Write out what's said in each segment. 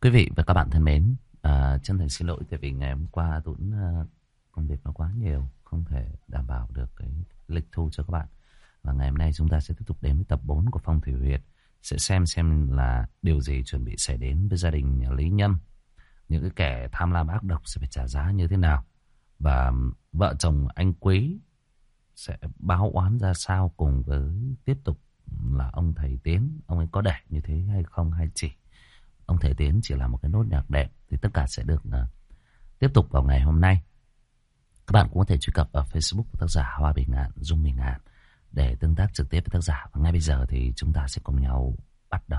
Quý vị và các bạn thân mến, chân thành xin lỗi tại vì ngày hôm qua Tuấn công việc nó quá nhiều, không thể đảm bảo được cái lịch thu cho các bạn. Và ngày hôm nay chúng ta sẽ tiếp tục đến với tập 4 của Phong Thủy Huyệt, sẽ xem là điều gì chuẩn bị xảy đến với gia đình nhà Lý Nhâm, những cái kẻ tham lam ác độc sẽ phải trả giá như thế nào, và vợ chồng anh Quý sẽ báo oán ra sao, cùng với tiếp tục là ông thầy Tiến, ông ấy có để như thế hay không, hay chỉ ông thầy Tiến chỉ là một cái nốt nhạc đệm. Thì tất cả sẽ được tiếp tục vào ngày hôm nay. Các bạn cũng có thể truy cập vào Facebook của tác giả Hoa Bình Ngạn, Dung Bình Ngạn để tương tác trực tiếp với tác giả. Và ngay bây giờ thì chúng ta sẽ cùng nhau bắt đầu.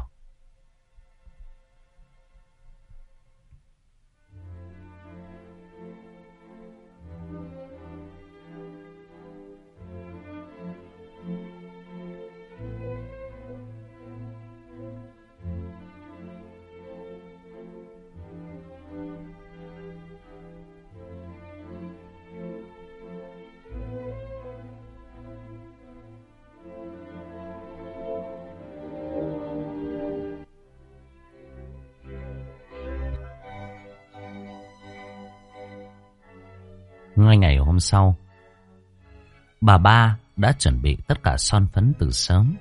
Ngay ngày hôm sau, bà ba đã chuẩn bị tất cả son phấn từ sớm.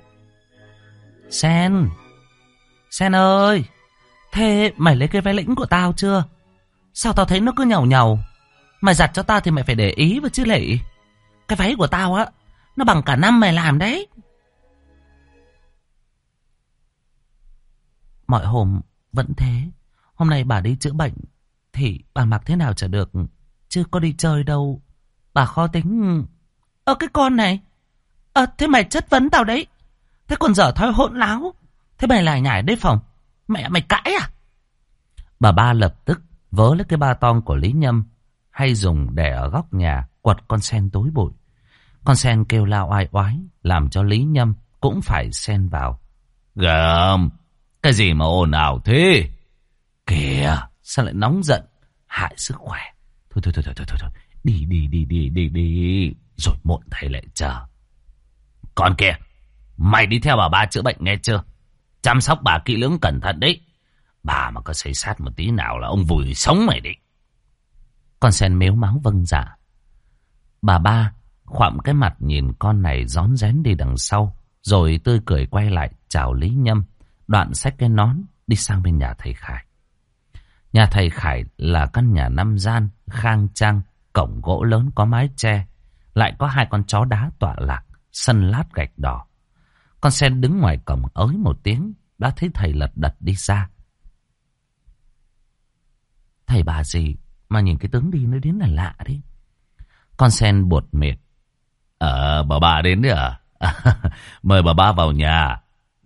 Sen ơi, thế mày lấy cái váy lĩnh của tao chưa? Sao tao thấy nó cứ nhàu nhàu? Mày giặt cho tao thì mày phải để ý vào chứ lị. Cái váy của tao á, nó bằng cả năm mày làm đấy. Mọi hôm vẫn thế. Hôm nay bà đi chữa bệnh thì bà mặc thế nào chả được, chứ có đi chơi đâu. Bà khó tính. Cái con này, thế mày chất vấn tao đấy. Thế còn dở thói hỗn láo. Thế mày lại nhảy đấy phòng. Mẹ mày cãi à? Bà ba lập tức vớ lấy cái ba tong của Lý Nhâm hay dùng để ở góc nhà, quật con sen tối bụi. Con sen kêu lao oai oái, làm cho Lý Nhâm cũng phải xen vào. Gầm, cái gì mà ồn ào thế? Kìa, sao lại nóng giận, hại sức khỏe. Thôi, đi, rồi muộn thầy lại chờ. Con kìa, mày đi theo bà ba chữa bệnh nghe chưa? Chăm sóc bà kỹ lưỡng cẩn thận đấy. Bà mà có xây sát một tí nào là ông vùi sống mày đi. Con sen mếu máo vâng dạ. Bà ba khoạm cái mặt nhìn con này rón rén đi đằng sau, rồi tươi cười quay lại chào Lý Nhâm, đoạn xách cái nón đi sang bên nhà thầy Khải. Nhà thầy Khải là căn nhà 5 gian, khang trang, cổng gỗ lớn có mái che, lại có 2 con chó đá tọa lạc, sân lát gạch đỏ. Con sen đứng ngoài cổng ới một tiếng, đã thấy thầy lật đật đi ra. Thầy bà gì mà nhìn cái tướng đi nó đến là lạ đấy. Con sen buột miệng. Bà ba đến đấy à? Mời bà ba vào nhà.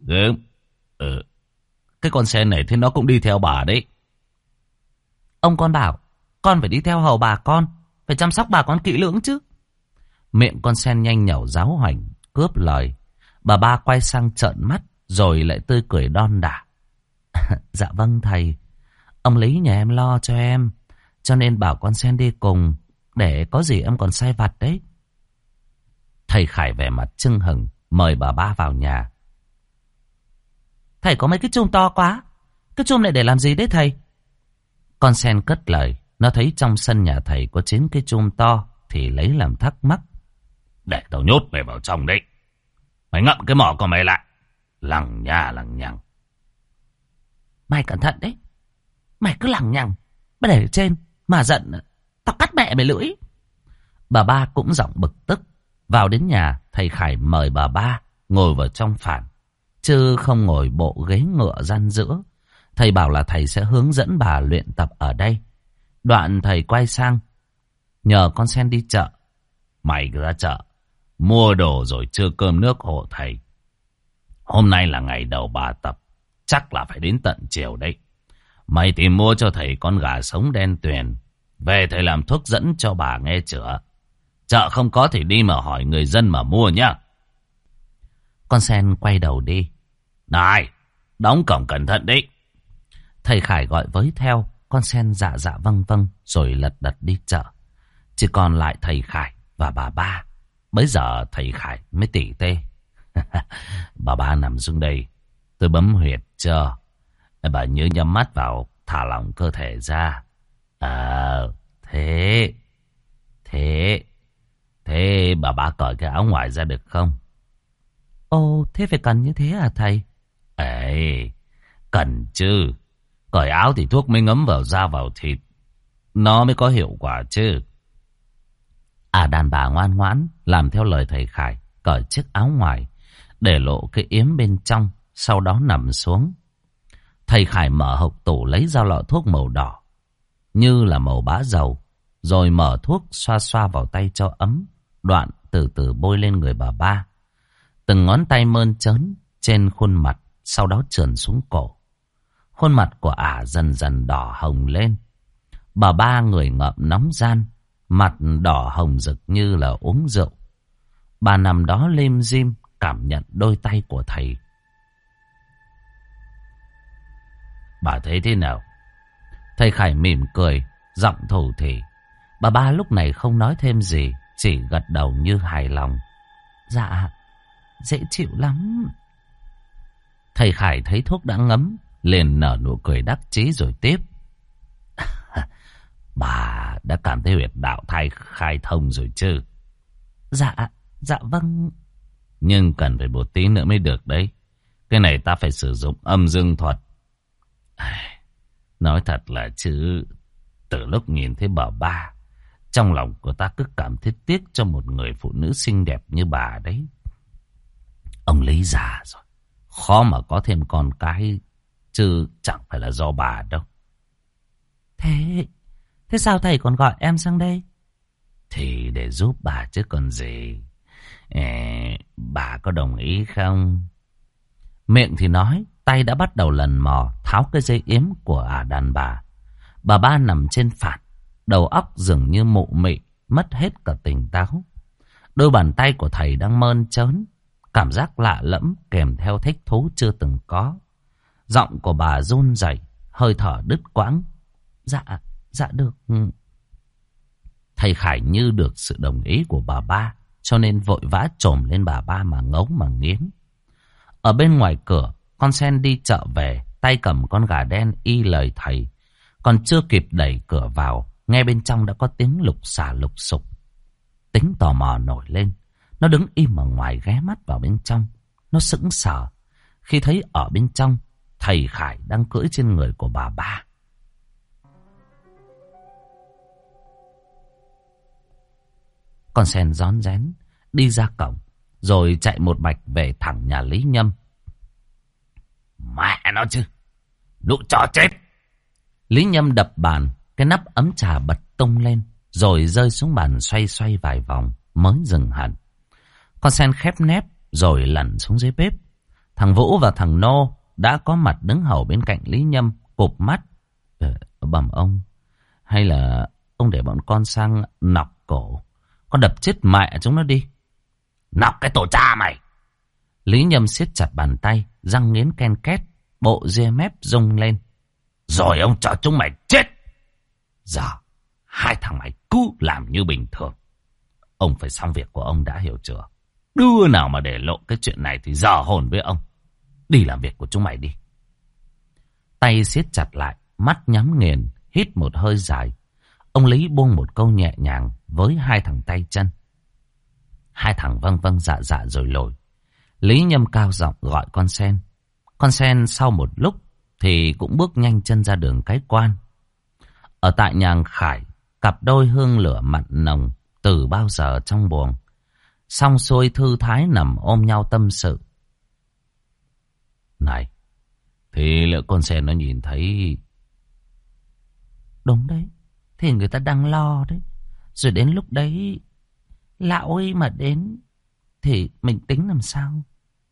Cái con sen này thì nó cũng đi theo bà đấy. Ông con bảo con phải đi theo hầu bà con, phải chăm sóc bà con kỹ lưỡng chứ. Miệng con sen nhanh nhảu giáo hoành, cướp lời. Bà ba quay sang trợn mắt, rồi lại tươi cười đon đả. Dạ vâng thầy, ông Lý nhà em lo cho em, cho nên bảo con sen đi cùng, để có gì em còn sai vặt đấy. Thầy Khải vẻ mặt chưng hừng, mời bà ba vào nhà. Thầy có mấy cái chum to quá, cái chum này để làm gì đấy thầy? Con sen cất lời, nó thấy trong sân nhà thầy có 9 cái chum to thì lấy làm thắc mắc. Để tao nhốt mày vào trong đấy. Mày ngậm cái mỏ của mày lại. Lằng nhằng. Mày cẩn thận đấy. Mày cứ lằng nhằng, mày để ở trên mà giận tao cắt mẹ mày lưỡi. Bà ba cũng giọng bực tức. Vào đến nhà, thầy Khải mời bà ba ngồi vào trong phản, chứ không ngồi bộ ghế ngựa gian giữa. Thầy bảo là thầy sẽ hướng dẫn bà luyện tập ở đây. Đoạn thầy quay sang nhờ con sen đi chợ. Mày ra chợ mua đồ rồi trưa cơm nước hộ thầy. Hôm nay là ngày đầu bà tập, chắc là phải đến tận chiều đấy. Mày tìm mua cho thầy con gà sống đen tuyền, về thầy làm thuốc dẫn cho bà nghe chữa. Chợ không có thì đi mà hỏi người dân mà mua nhá. Con sen quay đầu đi. Này, đóng cổng cẩn thận đấy. Thầy Khải gọi với theo. Con sen dạ vâng rồi lật đật đi chợ. Chỉ còn lại thầy Khải và bà ba. Bấy giờ thầy Khải mới tỉ tê. Bà ba nằm xuống đây, tôi bấm huyệt cho. Bà nhớ nhắm mắt vào, thả lỏng cơ thể ra. Thế. Thế. Thế bà cởi cái áo ngoài ra được không? Ồ, thế phải cần như thế à thầy? Ấy, cần chứ. Cởi áo thì thuốc mới ngấm vào da vào thịt. Nó mới có hiệu quả chứ. Đàn bà ngoan ngoãn làm theo lời thầy Khải, cởi chiếc áo ngoài, để lộ cái yếm bên trong, sau đó nằm xuống. Thầy Khải mở hộc tủ lấy ra lọ thuốc màu đỏ, như là màu bã dầu, rồi mở thuốc xoa xoa vào tay cho ấm, đoạn từ từ bôi lên người bà ba. Từng ngón tay mơn trớn trên khuôn mặt, sau đó trườn xuống cổ. Khuôn mặt của dần dần đỏ hồng lên. Bà ba người ngậm nóng gian, mặt đỏ hồng rực như là uống rượu. Bà nằm đó lim dim cảm nhận đôi tay của thầy. Bà thấy thế nào? Thầy Khải mỉm cười, giọng thủ thỉ. Bà ba lúc này không nói thêm gì, chỉ gật đầu như hài lòng. Dạ, dễ chịu lắm. Thầy Khải thấy thuốc đã ngấm, liền nở nụ cười đắc chí rồi tiếp. Bà đã cảm thấy huyệt đạo thai khai thông rồi chứ? Dạ vâng. Nhưng cần phải một tí nữa mới được đấy. Cái này ta phải sử dụng âm dương thuật. Nói thật là chứ, từ lúc nhìn thấy bà ba, trong lòng của ta cứ cảm thấy tiếc cho một người phụ nữ xinh đẹp như bà đấy. Ông Lý già rồi, khó mà có thêm con cái, chứ chẳng phải là do bà đâu. Thế sao thầy còn gọi em sang đây? Thì để giúp bà chứ còn gì. Bà có đồng ý không? Miệng thì nói, tay đã bắt đầu lần mò tháo cái dây yếm của đàn bà. Bà ba nằm trên phản, đầu óc dường như mụ mị, mất hết cả tỉnh táo. Đôi bàn tay của thầy đang mơn trớn, cảm giác lạ lẫm kèm theo thích thú chưa từng có. Giọng của bà run rẩy, hơi thở đứt quãng. Dạ được. Thầy Khải như được sự đồng ý của bà ba, cho nên vội vã chồm lên bà ba mà ngấu mà nghiến. Ở bên ngoài cửa, con sen đi chợ về, tay cầm con gà đen y lời thầy. Còn chưa kịp đẩy cửa vào, nghe bên trong đã có tiếng lục xà lục sục. Tính tò mò nổi lên, nó đứng im ở ngoài ghé mắt vào bên trong. Nó sững sờ khi thấy ở bên trong thầy Khải đang cưỡi trên người của bà ba. Con sen rón rén đi ra cổng, rồi chạy một mạch về thẳng nhà Lý Nhâm. Mẹ nó chứ, lũ chó chết! Lý Nhâm đập bàn, cái nắp ấm trà bật tung lên, rồi rơi xuống bàn xoay xoay vài vòng mới dừng hẳn. Con sen khép nép rồi lẩn xuống dưới bếp. Thằng Vũ và thằng Nô đã có mặt đứng hầu bên cạnh Lý Nhâm, cụp mắt. Bẩm ông, hay là ông để bọn con sang nọc cổ, con đập chết mẹ chúng nó đi. Nọc cái tổ cha mày! Lý Nhâm siết chặt bàn tay, răng nghiến ken két, bộ ria mép rung lên. Rồi ông cho chúng mày chết! Giờ hai thằng mày cứ làm như bình thường. Ông phải xong việc của ông đã, hiểu chưa? Đứa nào mà để lộ cái chuyện này thì dở hồn với ông. Đi làm việc của chúng mày đi. Tay siết chặt lại, mắt nhắm nghiền, hít một hơi dài. Ông Lý buông một câu nhẹ nhàng với hai thằng tay chân. Hai thằng vâng vâng dạ dạ rồi lồi. Lý Nhâm cao giọng gọi con sen. Con sen sau một lúc thì cũng bước nhanh chân ra đường Cái Quan. Ở tại nhà Khải, cặp đôi hương lửa mặn nồng từ bao giờ trong buồng. Xong xuôi thư thái nằm ôm nhau tâm sự. Này, thì lỡ con sen nó nhìn thấy... Đúng đấy, thì người ta đang lo đấy. Rồi đến lúc đấy, lão ấy mà đến, thì mình tính làm sao?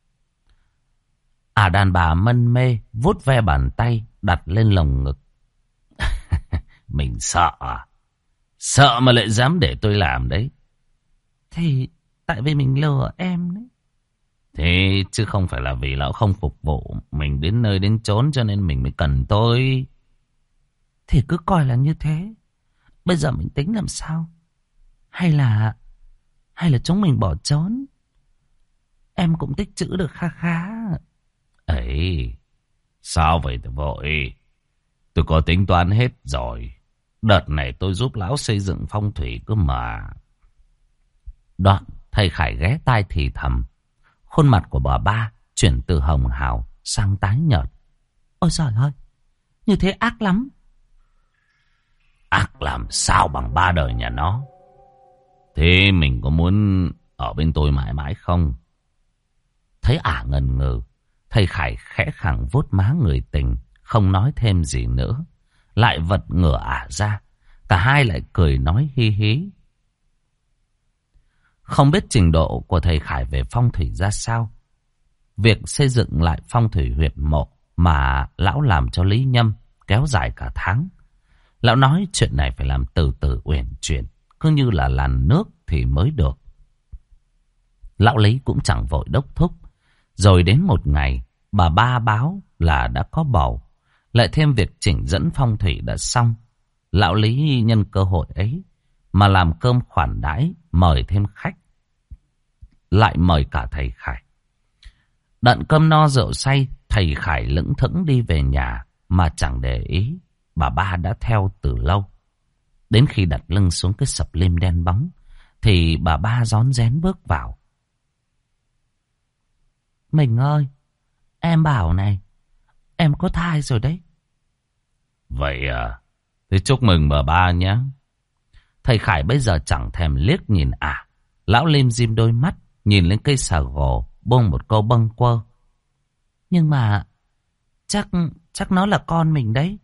Đàn bà mân mê, vuốt ve bàn tay, đặt lên lồng ngực. Mình sợ à? Sợ mà lại dám để tôi làm đấy. Thì tại vì mình lừa em đấy. Thế chứ không phải là vì lão không phục vụ mình đến nơi đến chốn cho nên mình mới cần tôi. Thì cứ coi là như thế. Bây giờ mình tính làm sao? Hay là chúng mình bỏ trốn? Em cũng tích trữ được kha khá. Ấy, sao vậy thì vội? Tôi có tính toán hết rồi. Đợt này tôi giúp lão xây dựng phong thủy cơ mà. Đoạn thầy Khải ghé tai thì thầm. Khuôn mặt của bà ba chuyển từ hồng hào sang tái nhợt. Ôi trời ơi, như thế ác lắm. Ác làm sao bằng ba đời nhà nó. Thế mình có muốn ở bên tôi mãi mãi không? Thấy ả ngần ngừ, thầy Khải khẽ khàng vuốt má người tình, không nói thêm gì nữa. Lại vật ngửa ả ra. Cả hai lại cười nói hi hí. Không biết trình độ của thầy Khải về phong thủy ra sao. Việc xây dựng lại phong thủy huyệt mộ mà lão làm cho Lý Nhâm kéo dài cả tháng. Lão nói chuyện này phải làm từ từ uyển chuyển, cứ như là làn nước thì mới được. Lão Lý cũng chẳng vội đốc thúc. Rồi đến một ngày, bà ba báo là đã có bầu. Lại thêm việc chỉnh dẫn phong thủy đã xong. Lão Lý nhân cơ hội ấy mà làm cơm khoản đãi, mời thêm khách. Lại mời cả thầy Khải. Đận cơm no rượu say, thầy Khải lững thững đi về nhà mà chẳng để ý. Bà ba đã theo từ lâu. Đến khi đặt lưng xuống cái sập lim đen bóng thì bà ba rón rén bước vào. Mình ơi, em bảo này, em có thai rồi đấy. Vậy à, thế chúc mừng bà ba nhé. Thầy Khải bây giờ chẳng thèm liếc nhìn ả. Lão lim dim đôi mắt, nhìn lên cây xà gồ, buông một câu bâng quơ. Nhưng mà chắc nó là con mình đấy.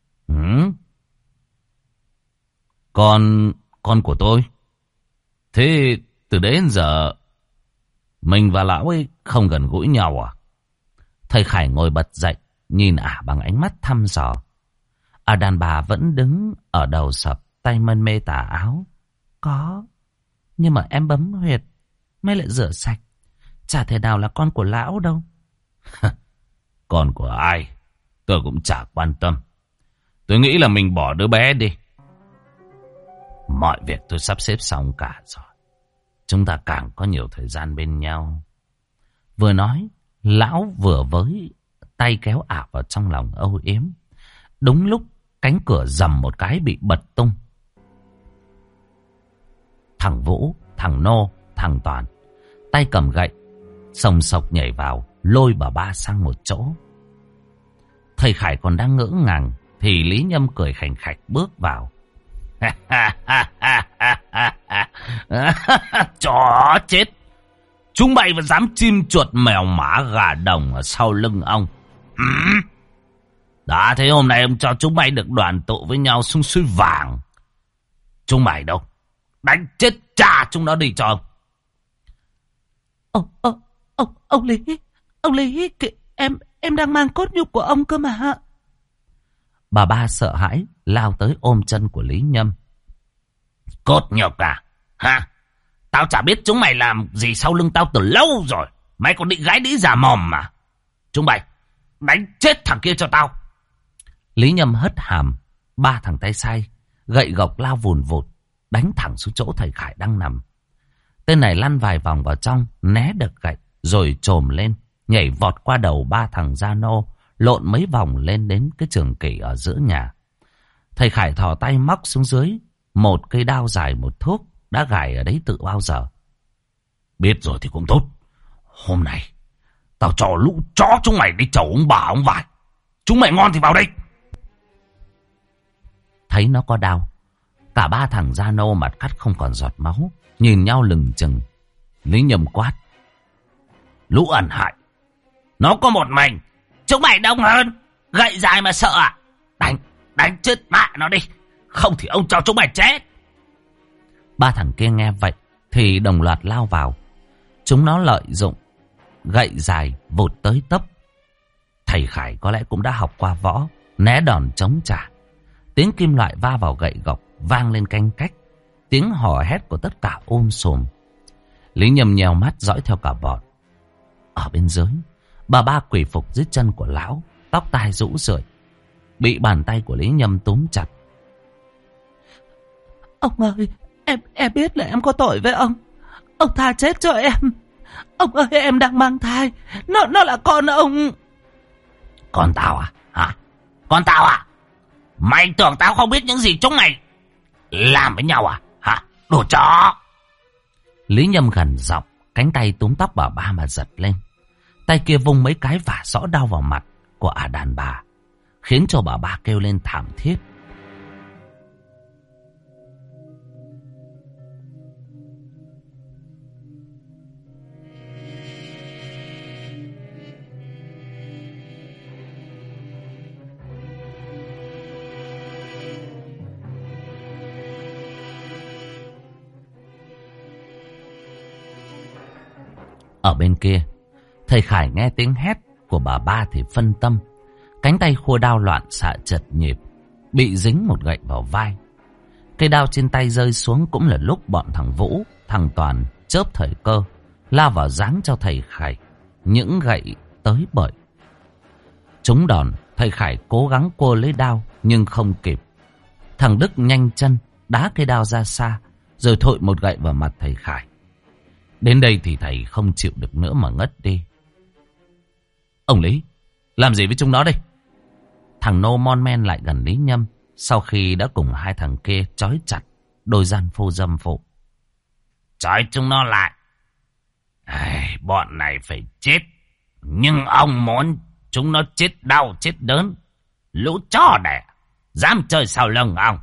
Con của tôi. Thế từ đấy đến giờ mình và lão ấy không gần gũi nhau à? Thầy Khải ngồi bật dậy, nhìn ả bằng ánh mắt thăm dò. Đàn bà vẫn đứng ở đầu sập, tay mân mê tà áo. Có, nhưng mà em bấm huyệt mới lại rửa sạch. Chả thể nào là con của lão đâu. Con của ai tôi cũng chả quan tâm. Tôi nghĩ là mình bỏ đứa bé đi. Mọi việc tôi sắp xếp xong cả rồi. Chúng ta càng có nhiều thời gian bên nhau. Vừa nói, lão vừa với tay kéo ả vào trong lòng âu yếm. Đúng lúc cánh cửa rầm một cái bị bật tung. Thằng Vũ, thằng Nô, thằng Toàn tay cầm gậy sồng sộc nhảy vào, lôi bà ba sang một chỗ. Thầy Khải còn đang ngỡ ngàng thì Lý Nhâm cười khành khạch bước vào. Chó chết, chúng mày vẫn dám chim chuột mèo mã gà đồng ở sau lưng ông. Đã thế hôm nay ông cho chúng mày được đoàn tụ với nhau sung suối vàng. Chúng mày đâu, đánh chết cha chúng nó đi cho ông. Ông Lý, em đang mang cốt nhục của ông cơ mà. Bà ba sợ hãi lao tới ôm chân của Lý Nhâm. Cốt nhục à? Hả? Tao chả biết chúng mày làm gì sau lưng tao từ lâu rồi. Mày còn định gái đĩ giả mồm mà. Chúng mày đánh chết thằng kia cho tao. Lý Nhâm hất hàm, ba thằng tay sai gậy gộc lao vùn vụt, đánh thẳng xuống chỗ thầy Khải đang nằm. Tên này lăn vài vòng vào trong, né được gậy, rồi trồm lên, nhảy vọt qua đầu ba thằng gia nô, lộn mấy vòng lên đến cái trường kỷ ở giữa nhà. Thầy Khải thò tay móc xuống dưới một cây đao dài một thước đã gài ở đấy từ bao giờ. Biết rồi thì cũng tốt. Hôm nay tao cho lũ chó chúng mày đi chầu ông bà ông vải. Chúng mày ngon thì vào đây. Thấy nó có đao, cả ba thằng gia nô mặt cắt không còn giọt máu, nhìn nhau lừng chừng. Lý Nhâm quát: lũ ẩn hại, nó có một mình, chúng mày đông hơn, gậy dài mà sợ à? Đánh chết mẹ nó đi, không thì ông cho chúng mày chết. Ba thằng kia nghe vậy thì đồng loạt lao vào. Chúng nó lợi dụng gậy dài vụt tới tấp. Thầy Khải có lẽ cũng đã học qua võ, né đòn chống trả. Tiếng kim loại va vào gậy gộc vang lên canh cách. Tiếng hò hét của tất cả sùm. Lý Nhâm nhèo mắt dõi theo cả bọn. Ở bên dưới, bà ba quỳ phục dưới chân của lão, tóc tai rũ rượi, bị bàn tay của Lý Nhâm túm chặt. Ông ơi, em biết là em có tội với ông. Ông tha chết cho em. Ông ơi, em đang mang thai. Nó là con ông. Con tao à? Hả? Con tao à? Mày tưởng tao không biết những gì chúng mày làm với nhau à? Hả? Đồ chó! Lý Nhâm gần giọng, cánh tay túm tóc bà ba mà giật lên. Tay kia vung mấy cái vả rõ đau vào mặt của ả đàn bà, khiến cho bà ba kêu lên thảm thiết. Ở bên kia, thầy Khải nghe tiếng hét của bà ba thì phân tâm. Cánh tay khua đao loạn xạ chật nhịp, bị dính một gậy vào vai. Cây đao trên tay rơi xuống cũng là lúc bọn thằng Vũ, thằng Toàn chớp thời cơ, lao vào giáng cho thầy Khải những gậy tới bời. Trúng đòn, thầy Khải cố gắng cua lấy đao nhưng không kịp. Thằng Đức nhanh chân đá cây đao ra xa, rồi thội một gậy vào mặt thầy Khải. Đến đây thì thầy không chịu được nữa mà ngất đi. Ông Lý, làm gì với chúng nó đây? Thằng Nô mon men lại gần Lý Nhâm sau khi đã cùng hai thằng kia trói chặt đôi gian phu dâm phụ. Trói chúng nó lại. Bọn này phải chết. Nhưng ông muốn chúng nó chết đau chết đớn. Lũ chó đẻ dám chơi sau lưng ông.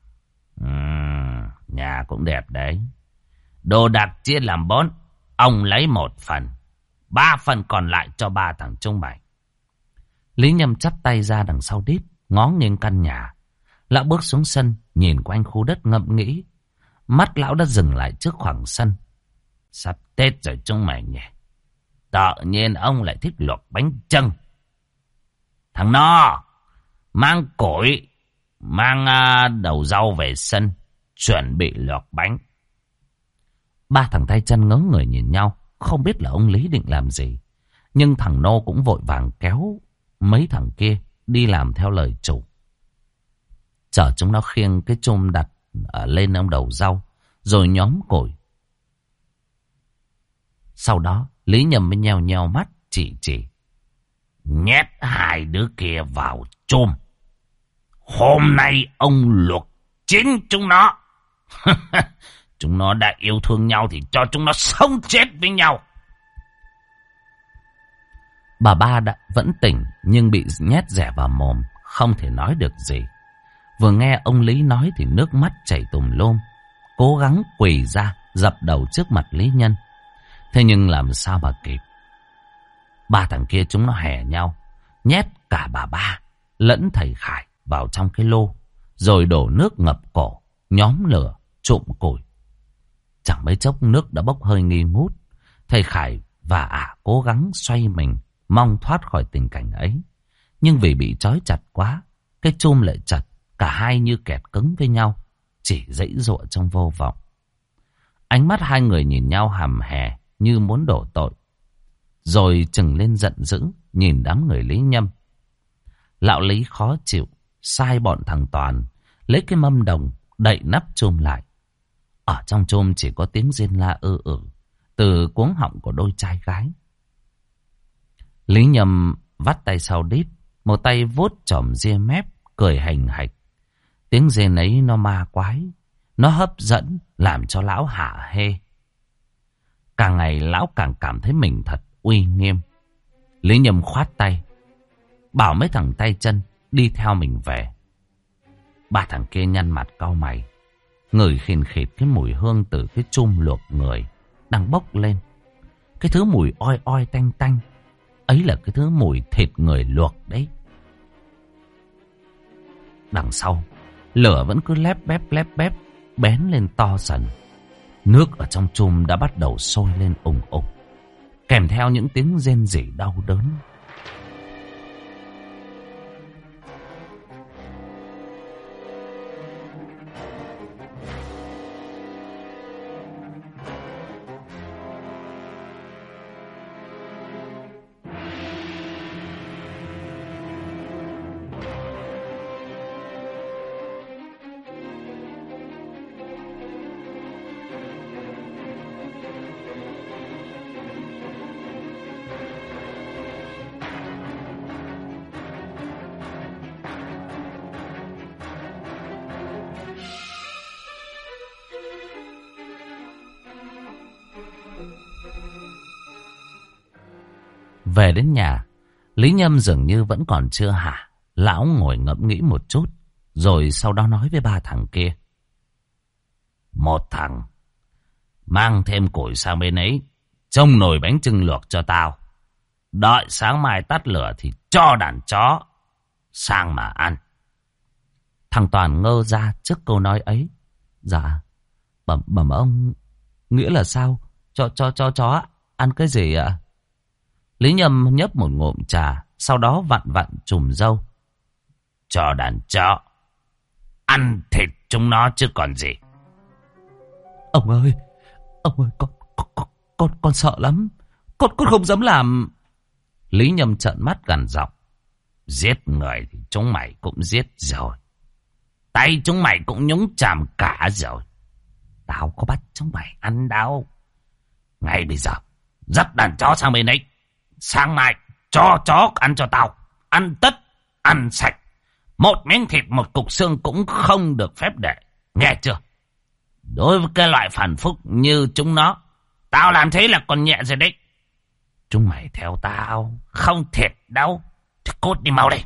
Nhà cũng đẹp đấy. Đồ đạc chia làm 4. Ông lấy 1 phần. 3 phần còn lại cho 3 thằng chúng mày. Lý Nhâm chắp tay ra đằng sau đít, ngó nghiêng căn nhà. Lão bước xuống sân, nhìn quanh khu đất ngẫm nghĩ. Mắt lão đã dừng lại trước khoảng sân. Sắp Tết rồi chúng mày nhỉ. Tự nhiên ông lại thích luộc bánh chưng. Thằng No, mang củi, mang đầu rau về sân, chuẩn bị luộc bánh. 3 thằng tay chân ngớ người nhìn nhau, không biết là ông Lý định làm gì. Nhưng thằng Nô cũng vội vàng kéo mấy thằng kia đi làm theo lời chủ. Chở chúng nó khiêng cái chum đặt lên ông đầu rau, rồi nhóm củi. Sau đó Lý Nhâm mới nheo nheo mắt chỉ. Nhét 2 đứa kia vào chum. Hôm nay ông luộc chín chúng nó. Chúng nó đã yêu thương nhau thì cho chúng nó sống chết với nhau. Bà ba đã vẫn tỉnh nhưng bị nhét rẻ vào mồm, không thể nói được gì. Vừa nghe ông Lý nói thì nước mắt chảy tùm lum, cố gắng quỳ ra dập đầu trước mặt Lý Nhân. Thế nhưng làm sao mà kịp. 3 thằng kia chúng nó hè nhau, nhét cả bà ba lẫn thầy Khải vào trong cái lô, rồi đổ nước ngập cổ, nhóm lửa, trụm củi. Chẳng mấy chốc nước đã bốc hơi nghi ngút. Thầy Khải và ả cố gắng xoay mình, mong thoát khỏi tình cảnh ấy. Nhưng vì bị trói chặt quá, cái chum lại chặt, cả hai như kẹt cứng với nhau, chỉ giãy giụa trong vô vọng. Ánh mắt hai người nhìn nhau hầm hè như muốn đổ tội, rồi trừng lên giận dữ nhìn đám người Lý Nhâm. Lão Lý khó chịu, sai bọn thằng Toàn lấy cái mâm đồng đậy nắp chum lại. Ở trong chum chỉ có tiếng rên la từ cuống họng của đôi trai gái. Lý Nhâm vắt tay sau đít, một tay vuốt chòm ria mép, cười hành hạch. Tiếng rên ấy nó ma quái, nó hấp dẫn, làm cho lão hả hê. Càng ngày lão càng cảm thấy mình thật uy nghiêm. Lý Nhâm khoát tay, bảo mấy thằng tay chân đi theo mình về. 3 thằng kia nhăn mặt cau mày, ngửi khìn khịt cái mùi hương từ cái chum luộc người đang bốc lên. Cái thứ mùi oi oi tanh tanh ấy là cái thứ mùi thịt người luộc đấy. Đằng sau, lửa vẫn cứ lép bép bén lên to dần. Nước ở trong chum đã bắt đầu sôi lên ùng ục, kèm theo những tiếng rên rỉ đau đớn. Về đến nhà, Lý Nhâm dường như vẫn còn chưa hả. Lão ngồi ngẫm nghĩ một chút, rồi sau đó nói với ba thằng kia. Một thằng mang thêm củi sang bên ấy, trông nồi bánh chưng luộc cho tao. Đợi sáng mai tắt lửa thì cho đàn chó sang mà ăn. Thằng Toàn ngơ ra trước câu nói ấy. Dạ, bẩm ông, nghĩa là sao? Cho chó ăn cái gì ạ? Lý Nhâm nhấp một ngụm trà, sau đó vặn vặn chùm râu. Cho đàn chó ăn thịt chúng nó chứ còn gì. Ông ơi, con sợ lắm. Con không dám làm. Lý Nhâm trợn mắt gằn giọng. Giết người thì chúng mày cũng giết rồi. Tay chúng mày cũng nhúng chàm cả rồi. Tao có bắt chúng mày ăn đâu. Ngay bây giờ dắt đàn chó sang bên ấy. Sáng mai cho chó ăn cho tao. Ăn tất, ăn sạch. Một miếng thịt, một cục xương cũng không được phép để. Nghe chưa? Đối với cái loại phản phúc như chúng nó, tao làm thế là còn nhẹ rồi đấy. Chúng mày theo tao, không thiệt đâu. Thì cút đi mau đi.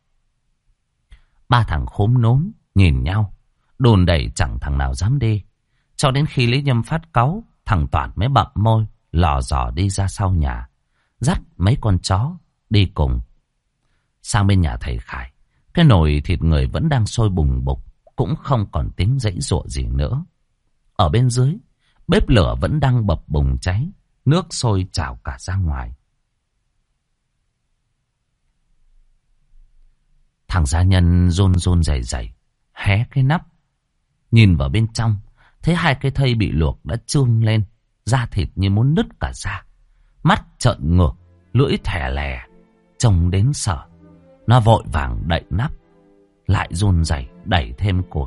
Ba thằng khốm núm nhìn nhau, đùn đẩy chẳng thằng nào dám đi. Cho đến khi Lý Nhâm phát cáu, thằng Toàn mới bậm môi, lò dò đi ra sau nhà, dắt mấy con chó đi cùng. Sang bên nhà thầy Khải, cái nồi thịt người vẫn đang sôi bùng bục, cũng không còn tiếng giãy giụa gì nữa. Ở bên dưới, bếp lửa vẫn đang bập bùng cháy, nước sôi trào cả ra ngoài. Thằng gia nhân run run rẩy rẩy hé cái nắp, nhìn vào bên trong, thấy hai cái thây bị luộc đã trương lên, da thịt như muốn nứt cả ra, mắt trợn ngược, lưỡi thè lè, trông đến sợ. Nó vội vàng đậy nắp, lại run rẩy đẩy thêm củi.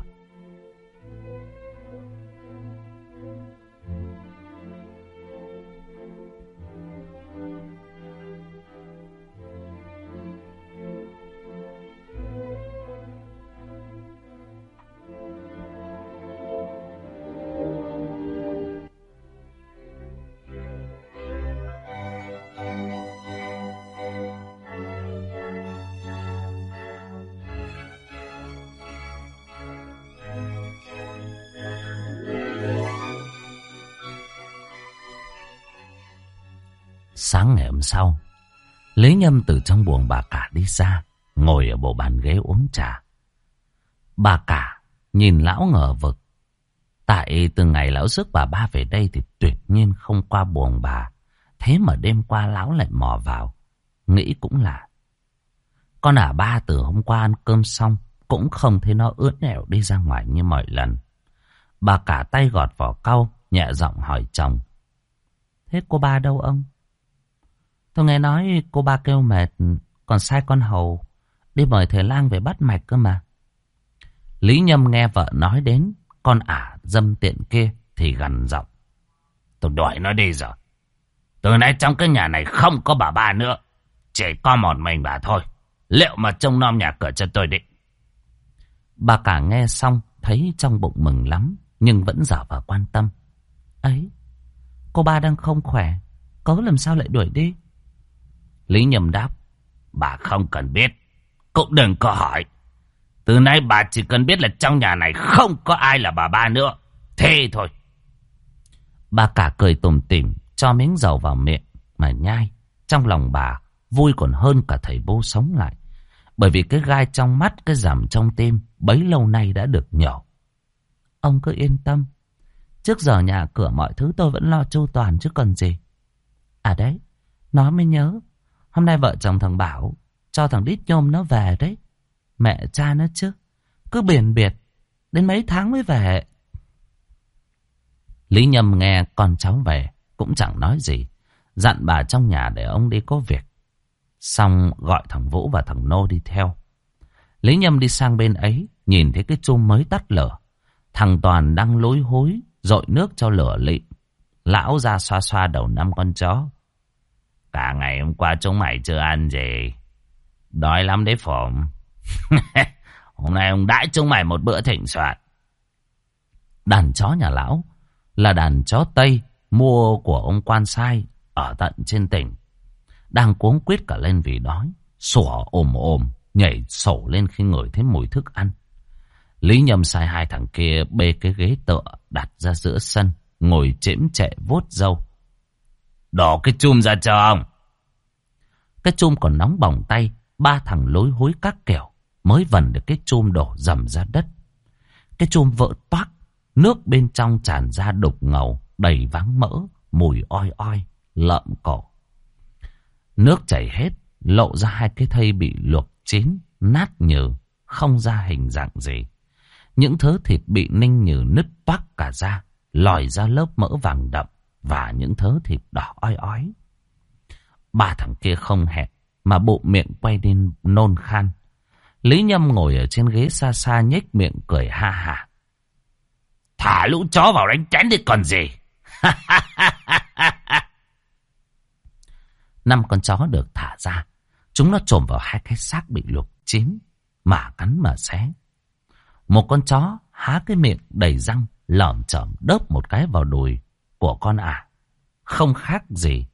Sáng ngày hôm sau, Lý Nhâm từ trong buồng bà cả đi ra, ngồi ở bộ bàn ghế uống trà. Bà cả nhìn lão ngờ vực. Tại từ ngày lão rước bà ba về đây thì tuyệt nhiên không qua buồng bà. Thế mà đêm qua lão lại mò vào. Nghĩ cũng là, con ba từ hôm qua ăn cơm xong cũng không thấy nó ướt ẻo đi ra ngoài như mọi lần. Bà cả tay gọt vỏ cau, nhẹ giọng hỏi chồng. Thế cô ba đâu ông? Tôi nghe nói cô ba kêu mệt, còn sai con hầu đi mời thầy lang về bắt mạch cơ mà. Lý Nhâm nghe vợ nói đến con dâm tiện kia thì gằn giọng. Tôi đuổi nó đi rồi. Từ nay trong cái nhà này không có bà ba nữa, chỉ có một mình bà thôi. Liệu mà trông nom nhà cửa cho tôi đi. Bà cả nghe xong thấy trong bụng mừng lắm, nhưng vẫn giả vờ quan tâm. Ấy, cô ba đang không khỏe, cớ làm sao lại đuổi đi? Lý Nhâm đáp. Bà không cần biết, cũng đừng có hỏi. Từ nay bà chỉ cần biết là trong nhà này không có ai là bà ba nữa. Thế thôi. Bà cả cười tủm tỉm, cho miếng dầu vào miệng mà nhai. Trong lòng bà vui còn hơn cả thầy bố sống lại. Bởi vì cái gai trong mắt, cái rằm trong tim bấy lâu nay đã được nhổ. Ông cứ yên tâm, trước giờ nhà cửa mọi thứ tôi vẫn lo chu toàn chứ còn gì. À đấy, nói mới nhớ, hôm nay vợ chồng thằng Bảo cho thằng Đít Nhôm nó về đấy. Mẹ cha nó chứ, cứ biển biệt, đến mấy tháng mới về. Lý Nhâm nghe con cháu về cũng chẳng nói gì, dặn bà trong nhà để ông đi có việc. Xong gọi thằng Vũ và thằng Nô đi theo. Lý Nhâm đi sang bên ấy, nhìn thấy cái chum mới tắt lửa. Thằng Toàn đang lối hối dội nước cho lửa lịm. Lão ra xoa xoa đầu 5 con chó. Cả ngày hôm qua chúng mày chưa ăn gì, đói lắm đấy Phụng. Hôm nay ông đãi chúng mày một bữa thịnh soạn. Đàn chó nhà lão là đàn chó Tây mua của ông quan sai ở tận trên tỉnh. đang cuống quýt cả lên vì đói, sủa ồm ồm, nhảy sổ lên khi ngửi thấy mùi thức ăn. Lý Nhâm sai hai thằng kia bê cái ghế tựa đặt ra giữa sân, ngồi chễm chệ vuốt râu. Đổ cái chum ra cho ông. Cái chum còn nóng bỏng tay, ba thằng lối hối các kiểu mới vần được cái chum đổ dầm ra đất. Cái chum vỡ toác, nước bên trong tràn ra đục ngầu, đầy váng mỡ, mùi oi oi, lợm cổ. Nước chảy hết, lộ ra hai cái thây bị luộc chín, nát nhừ, không ra hình dạng gì. Những thớ thịt bị ninh nhừ nứt toác cả ra, lòi ra lớp mỡ vàng đậm và những thớ thịt đỏ oi ói. Ba thằng kia không hẹn mà bụng miệng quay lên nôn khan. Lý Nhâm ngồi ở trên ghế xa xa nhếch miệng cười ha hả. Thả lũ chó vào đánh chén đi còn gì. 5 con chó được thả ra. Chúng nó chồm vào hai cái xác bị luộc chín, mà cắn mà xé. Một con chó há cái miệng đầy răng, lởm chởm đớp một cái vào đùi của con ả. Không khác gì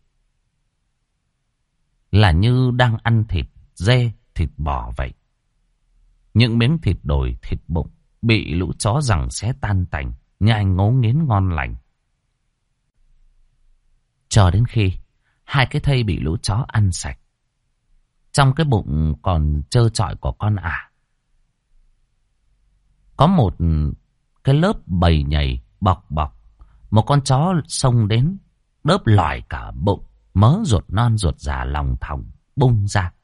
là như đang ăn thịt dê, thịt bò vậy. Những miếng thịt đồi, thịt bụng bị lũ chó giằng xé tan tành, nhai ngấu nghiến ngon lành. Cho đến khi hai cái thây bị lũ chó ăn sạch, trong cái bụng còn trơ trọi của con ả có một cái lớp bầy nhầy bọc bọc. Một con chó xông đến đớp lòi cả bụng, mớ ruột non ruột già lòng thòng bung ra.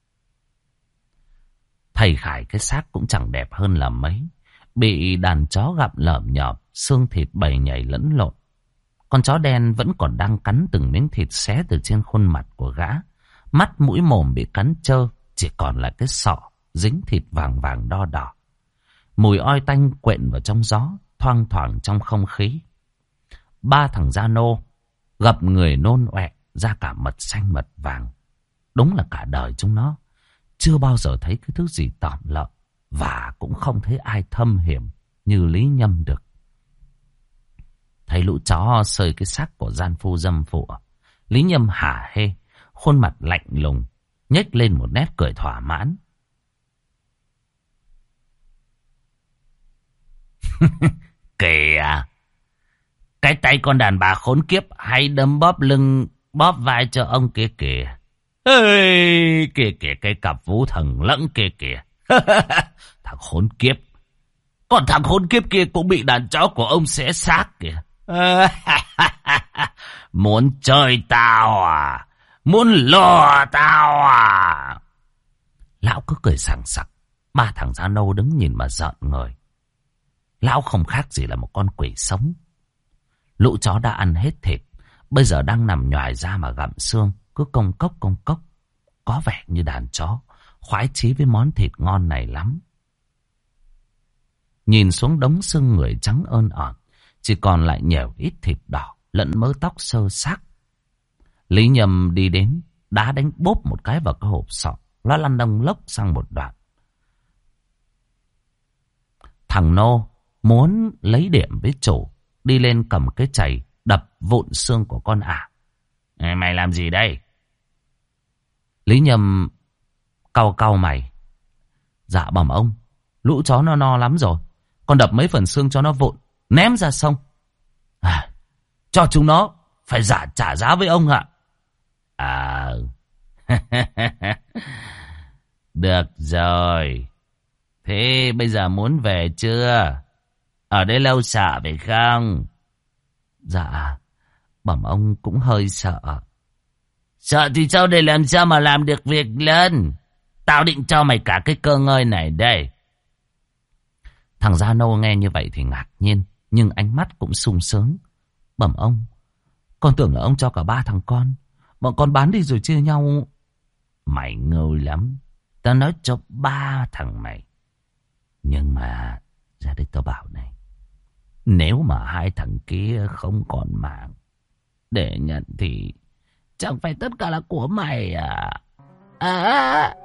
Thầy Khải cái xác cũng chẳng đẹp hơn là mấy, bị đàn chó gặm lởm nhởm, xương thịt bầy nhầy lẫn lộn. Con chó đen vẫn còn đang cắn từng miếng thịt xé từ trên khuôn mặt của gã. Mắt mũi mồm bị cắn trơ, chỉ còn là cái sọ dính thịt vàng vàng đo đỏ. Mùi oi tanh quện vào trong gió, thoang thoảng trong không khí. Ba thằng gia nô gặp người nôn ọe ra cả mật xanh mật vàng. Đúng là cả đời chúng nó chưa bao giờ thấy cái thứ gì tởm lợm, và cũng không thấy ai thâm hiểm như Lý Nhâm được. Thấy lũ chó sơi cái xác của gian phu dâm phụ, Lý Nhâm hả hê, khuôn mặt lạnh lùng, nhếch lên một nét cười thỏa mãn. Kìa, cái tay con đàn bà khốn kiếp hay đấm bóp lưng bóp vai cho ông kia kìa. Ê, kìa kìa, cái cặp vú thần lẫn kia kìa. Thằng khốn kiếp. Còn thằng khốn kiếp kia cũng bị đàn chó của ông xé xác kìa. Muốn chơi tao à? Muốn lừa tao à? Lão cứ cười sảng sặc. Ba thằng da nâu đứng nhìn mà giận người. Lão không khác gì là một con quỷ sống. Lũ chó đã ăn hết thịt, bây giờ đang nằm nhoài ra mà gặm xương, cứ công cốc. Có vẻ như đàn chó khoái chí với món thịt ngon này lắm. Nhìn xuống đống xương người trắng ơn ỏn, chỉ còn lại nhèo ít thịt đỏ lẫn mớ tóc sơ xác. Lý Nhâm đi đến, đá đánh bốp một cái vào cái hộp sọ, nó lăn đông lốc sang một đoạn. Thằng nô muốn lấy điểm với chủ, đi lên cầm cái chày đập vụn xương của con ả. Mày làm gì đây? Lý Nhâm cau mày. Dạ bẩm ông, lũ chó nó no lắm rồi, con đập mấy phần xương cho nó vụn, ném ra sông. Cho chúng nó phải trả giá với ông ạ. Được rồi. Thế bây giờ muốn về chưa? Ở đây lâu sợ phải không? Dạ, bẩm ông cũng hơi sợ. Sợ thì sau đây làm sao mà làm được việc lớn? Tao định cho mày cả cái cơ ngơi này đây. Thằng Gia Nô nghe như vậy thì ngạc nhiên, nhưng ánh mắt cũng sung sướng. Bẩm ông, con tưởng là ông cho cả 3 thằng con. Bọn con bán đi rồi chia nhau. Mày ngầu lắm. Tao nói cho 3 thằng mày. Nhưng mà ra đây tao bảo này, nếu mà 2 thằng kia không còn mạng để nhận thì chẳng phải tất cả là của mày à?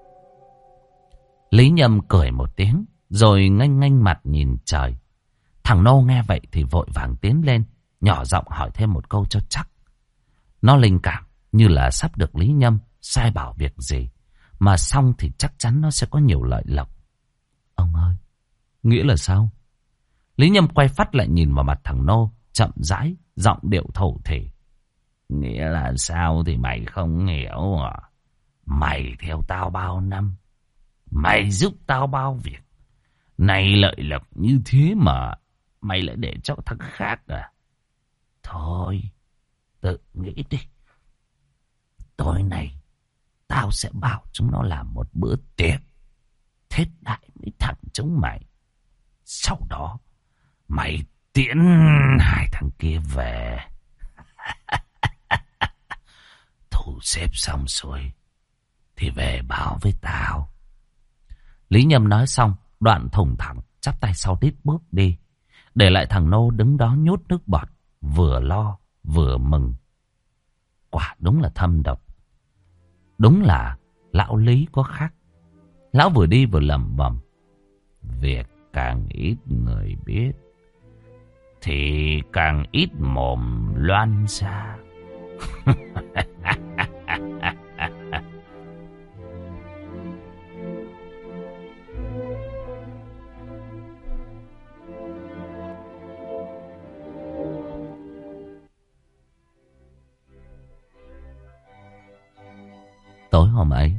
Lý Nhâm cười một tiếng, rồi nghênh mặt nhìn trời. Thằng Nô nghe vậy thì vội vàng tiến lên, nhỏ giọng hỏi thêm một câu cho chắc. Nó linh cảm, như là sắp được Lý Nhâm sai bảo việc gì. Mà xong thì chắc chắn nó sẽ có nhiều lợi lộc. Ông ơi, nghĩa là sao? Lý Nhâm quay phát lại nhìn vào mặt thằng Nô, chậm rãi, giọng điệu thổ thỉ. Nghĩa là sao thì mày không hiểu à? Mày theo tao bao năm, mày giúp tao bao việc. Này lợi lộc như thế mà mày lại để cho thằng khác à? Thôi, tự nghĩ đi. Tối nay tao sẽ bảo chúng nó làm một bữa tiệc thế đại với thằng chúng mày. Sau đó mày tiễn hai thằng kia về. Thu xếp xong rồi thì về báo với tao. Lý Nhâm nói xong, Đoạn thủng thẳng chắp tay sau đít bước đi, để lại thằng Nô đứng đó nhốt nước bọt, vừa lo vừa mừng. Quả đúng là thâm độc. Đúng là lão Lý có khác. Lão vừa đi vừa lẩm bẩm. Việc càng ít người biết thì càng ít mồm loan ra. Tối hôm ấy,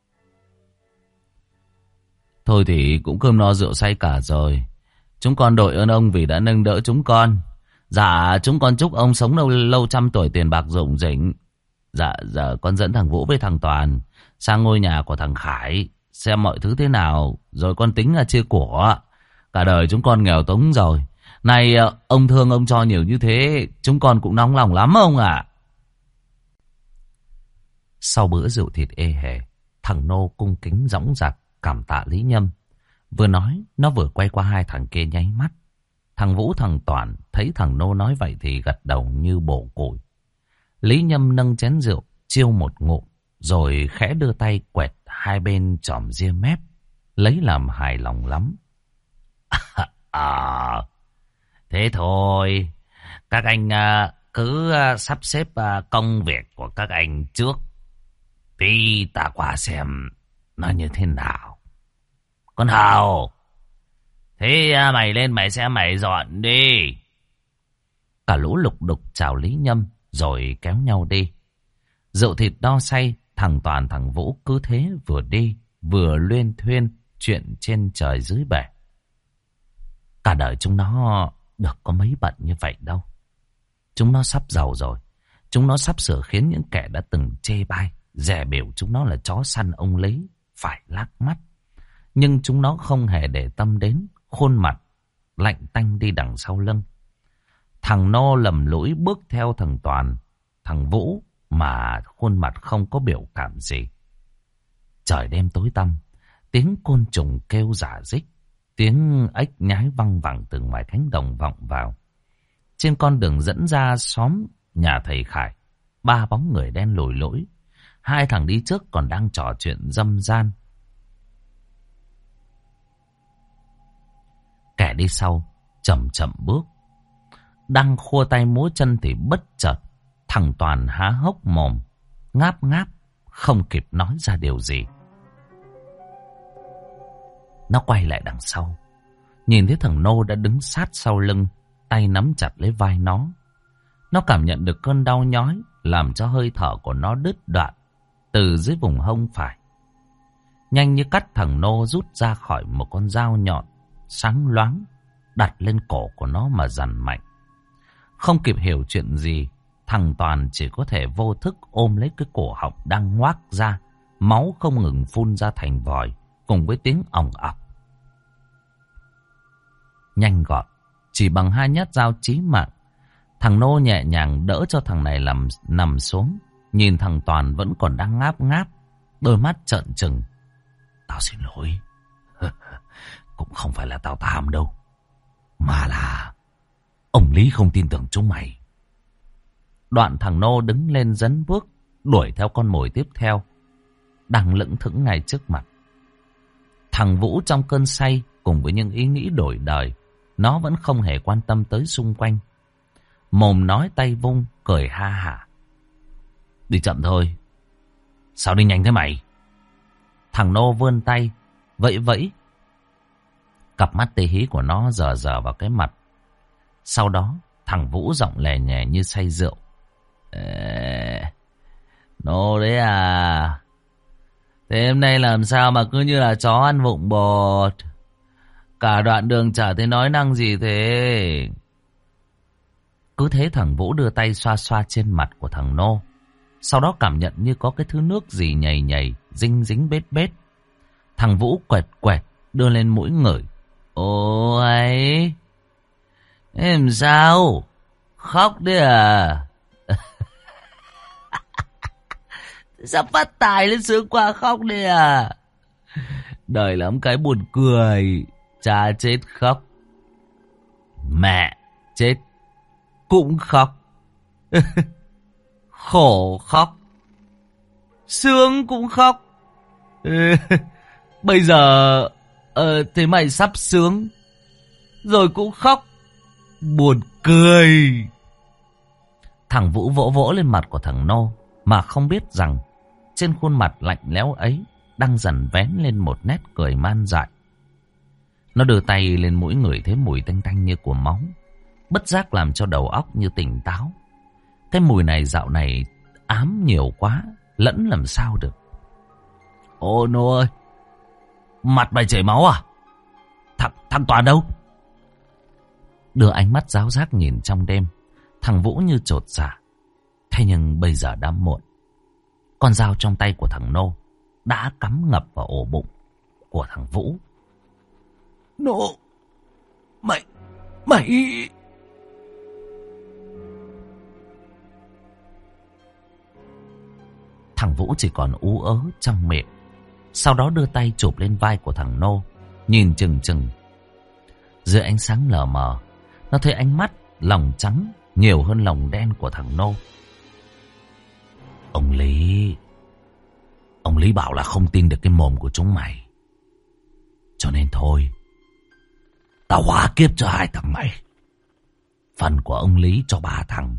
thôi thì cũng cơm no rượu say cả rồi. Chúng con đội ơn ông vì đã nâng đỡ chúng con. Dạ, chúng con chúc ông sống lâu trăm tuổi, tiền bạc rủng rỉnh. Dạ, giờ con dẫn thằng Vũ với thằng Toàn sang ngôi nhà của thằng Khải xem mọi thứ thế nào, rồi con tính là chia của. Cả đời chúng con nghèo túng rồi. Này, ông thương ông cho nhiều như thế, chúng con cũng nóng lòng lắm ông ạ. Sau bữa rượu thịt ê hề, thằng Nô cung kính dõng dạc cảm tạ Lý Nhâm. Vừa nói, nó vừa quay qua hai thằng kia nháy mắt. Thằng Vũ, thằng Toàn thấy thằng Nô nói vậy thì gật đầu như bổ củi. Lý Nhâm nâng chén rượu, chiêu một ngụm, rồi khẽ đưa tay quẹt hai bên chòm ria mép, lấy làm hài lòng lắm. Thế thôi, các anh cứ sắp xếp công việc của các anh trước. Tí ta qua xem nó như thế nào. Con Hào, thế mày lên mày xem mày dọn đi. Cả lũ lục đục chào Lý Nhâm rồi kéo nhau đi. Rượu thịt no say, thằng Toàn thằng Vũ cứ thế vừa đi vừa luyên thuyên chuyện trên trời dưới bể. Cả đời chúng nó được có mấy bận như vậy đâu. Chúng nó sắp giàu rồi. Chúng nó sắp sửa khiến những kẻ đã từng chê bai, dè bỉu chúng nó là chó săn ông Lý phải lác mắt. Nhưng chúng nó không hề để tâm đến khuôn mặt lạnh tanh đi đằng sau lưng. Thằng Nô lầm lũi bước theo thằng Toàn, thằng Vũ mà khuôn mặt không có biểu cảm gì. Trời đêm tối tăm, tiếng côn trùng kêu rả rích, tiếng ếch nhái văng vẳng từ ngoài cánh đồng vọng vào. Trên con đường dẫn ra xóm nhà thầy Khải, ba bóng người đen lồi lỗi. Hai thằng đi trước còn đang trò chuyện dâm gian. Kẻ đi sau chậm chậm bước, đang khua tay múa chân thì bất chợt thằng Toàn há hốc mồm, ngáp ngáp, không kịp nói ra điều gì. Nó quay lại đằng sau, nhìn thấy thằng Nô đã đứng sát sau lưng, tay nắm chặt lấy vai nó. Nó cảm nhận được cơn đau nhói làm cho hơi thở của nó đứt đoạn từ dưới vùng hông phải. Nhanh như cắt, thằng Nô rút ra khỏi một con dao nhọn sáng loáng, đặt lên cổ của nó mà dằn mạnh. Không kịp hiểu chuyện gì, thằng Toàn chỉ có thể vô thức ôm lấy cái cổ họng đang ngoác ra, máu không ngừng phun ra thành vòi, cùng với tiếng ỏng ọc. Nhanh gọn, chỉ bằng hai nhát dao chí mạng, thằng Nô nhẹ nhàng đỡ cho thằng này nằm xuống. Nhìn thằng Toàn vẫn còn đang ngáp ngáp, đôi mắt trợn trừng. Tao xin lỗi. Cũng không phải là tao tham đâu, mà là ông Lý không tin tưởng chúng mày. Đoạn thằng Nô đứng lên dấn bước, đuổi theo con mồi tiếp theo, đang lững thững ngay trước mặt. Thằng Vũ trong cơn say cùng với những ý nghĩ đổi đời, nó vẫn không hề quan tâm tới xung quanh. Mồm nói tay vung, cười ha hả. Đi chậm thôi. Sao đi nhanh thế mày? Thằng Nô vươn tay, vẫy vẫy. Cặp mắt tê hí của nó dờ dờ vào cái mặt. Sau đó, thằng Vũ giọng lè nhè như say rượu. Nô đấy à? Thế hôm nay làm sao mà cứ như là chó ăn vụng bột? Cả đoạn đường chả thấy nói năng gì thế. Cứ thế thằng Vũ đưa tay xoa xoa trên mặt của thằng Nô. Sau đó cảm nhận như có cái thứ nước gì nhầy nhầy, dính dính bết bết. Thằng Vũ quẹt quẹt đưa lên mũi ngửi. Ôi, em sao? Khóc đấy à? Sắp phát tài lên sướng quá khóc đấy à? Đời lắm cái buồn cười. Cha chết khóc, mẹ chết cũng khóc. Khổ khóc, sướng cũng khóc. Bây giờ thế mày sắp sướng rồi cũng khóc. Buồn cười. Thằng Vũ vỗ vỗ lên mặt của thằng Nô, mà không biết rằng trên khuôn mặt lạnh lẽo ấy đang dần vén lên một nét cười man dại. Nó đưa tay lên mũi ngửi thấy mùi tanh tanh như của máu, bất giác làm cho đầu óc như tỉnh táo. Cái mùi này dạo này ám nhiều quá, lẫn làm sao được. Ô Nô ơi, mặt mày chảy máu à? Thằng Toàn đâu? Đưa ánh mắt giáo giác nhìn trong đêm, thằng Vũ như chột dạ. Thế nhưng bây giờ đã muộn. Con dao trong tay của thằng Nô đã cắm ngập vào ổ bụng của thằng Vũ. Nô, mày... Thằng Vũ chỉ còn ú ớ trong miệng. Sau đó đưa tay chụp lên vai của thằng Nô, nhìn chừng chừng. Dưới ánh sáng lờ mờ, nó thấy ánh mắt lòng trắng nhiều hơn lòng đen của thằng Nô. Ông Lý bảo là không tin được cái mồm của chúng mày. Cho nên thôi, tao hóa kiếp cho hai thằng mày. Phần của ông Lý cho ba thằng.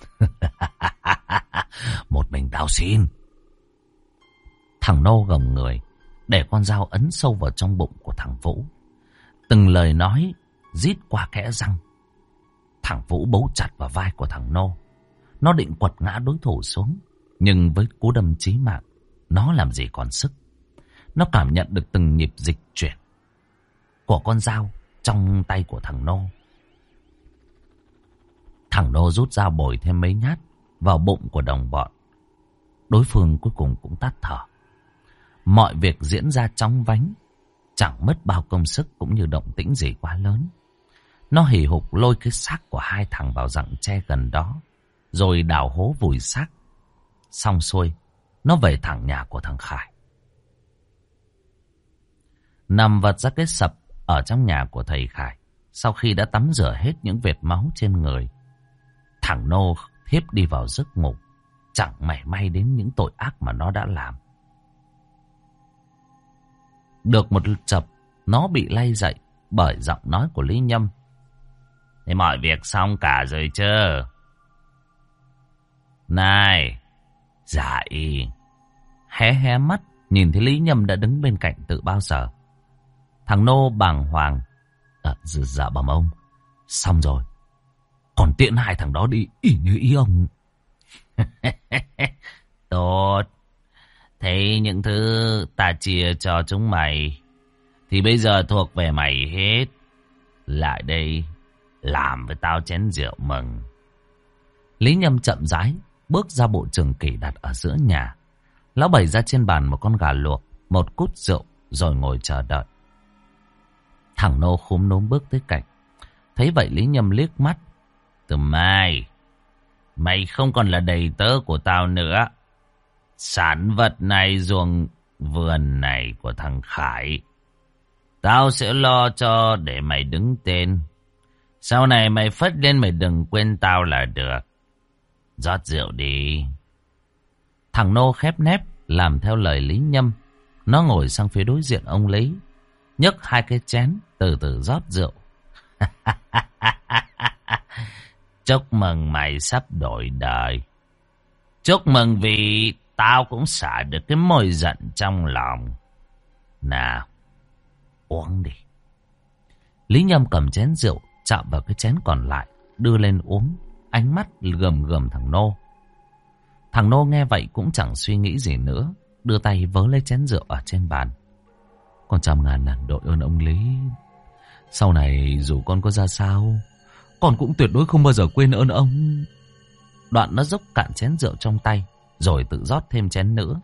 Một mình tao xin. Thằng Nô gồng người, để con dao ấn sâu vào trong bụng của thằng Vũ. Từng lời nói rít qua kẽ răng. Thằng Vũ bấu chặt vào vai của thằng Nô. Nó định quật ngã đối thủ xuống, nhưng với cú đâm chí mạng, nó làm gì còn sức. Nó cảm nhận được từng nhịp dịch chuyển của con dao trong tay của thằng Nô. Thằng Nô rút dao bồi thêm mấy nhát vào bụng của đồng bọn. Đối phương cuối cùng cũng tắt thở. Mọi việc diễn ra chóng vánh, chẳng mất bao công sức cũng như động tĩnh gì quá lớn. Nó hì hục lôi cái xác của hai thằng vào rặng tre gần đó, rồi đào hố vùi xác. Xong xuôi, nó về thẳng nhà của thằng Khải. Nằm vật ra cái sập ở trong nhà của thầy Khải. Sau khi đã tắm rửa hết những vệt máu trên người, thằng Nô thiếp đi vào giấc ngủ, chẳng mảy may đến những tội ác mà nó đã làm. Được một chập, nó bị lay dậy bởi giọng nói của Lý Nhâm. Thế mọi việc xong cả rồi chứ? Này, dậy. Hé mắt, nhìn thấy Lý Nhâm đã đứng bên cạnh từ bao giờ. Thằng Nô bàng hoàng. Dạ bẩm ông, xong rồi. Còn tiễn hai thằng đó đi, y như ý ông. Tốt. Thế những thứ ta chia cho chúng mày thì bây giờ thuộc về mày hết. Lại đây, làm với tao chén rượu mừng. Lý Nhâm chậm rãi bước ra bộ trường kỷ đặt ở giữa nhà. Lão bày ra trên bàn một con gà luộc, một cút rượu, rồi ngồi chờ đợi. Thằng Nô khúm núm bước tới cạnh. Thấy vậy Lý Nhâm liếc mắt. Từ mai, mày không còn là đầy tớ của tao nữa. Sản vật này, ruộng vườn này của thằng Khải, tao sẽ lo cho để mày đứng tên. Sau này mày phất lên mày đừng quên tao là được. Rót rượu đi. Thằng Nô khép nép làm theo lời Lý Nhâm. Nó ngồi sang phía đối diện ông Lý, nhấc hai cái chén từ từ rót rượu. Chúc mừng mày sắp đổi đời. Chúc mừng vì tao cũng xả được cái mồi giận trong lòng. Nào, uống đi. Lý Nhâm cầm chén rượu, chạm vào cái chén còn lại, đưa lên uống, ánh mắt gầm gầm thằng Nô. Thằng Nô nghe vậy cũng chẳng suy nghĩ gì nữa, đưa tay vớ lấy chén rượu ở trên bàn. Con trăm ngàn lần đội ơn ông Lý. Sau này dù con có ra sao, con cũng tuyệt đối không bao giờ quên ơn ông. Đoạn nó dốc cạn chén rượu trong tay, rồi tự rót thêm chén nữa.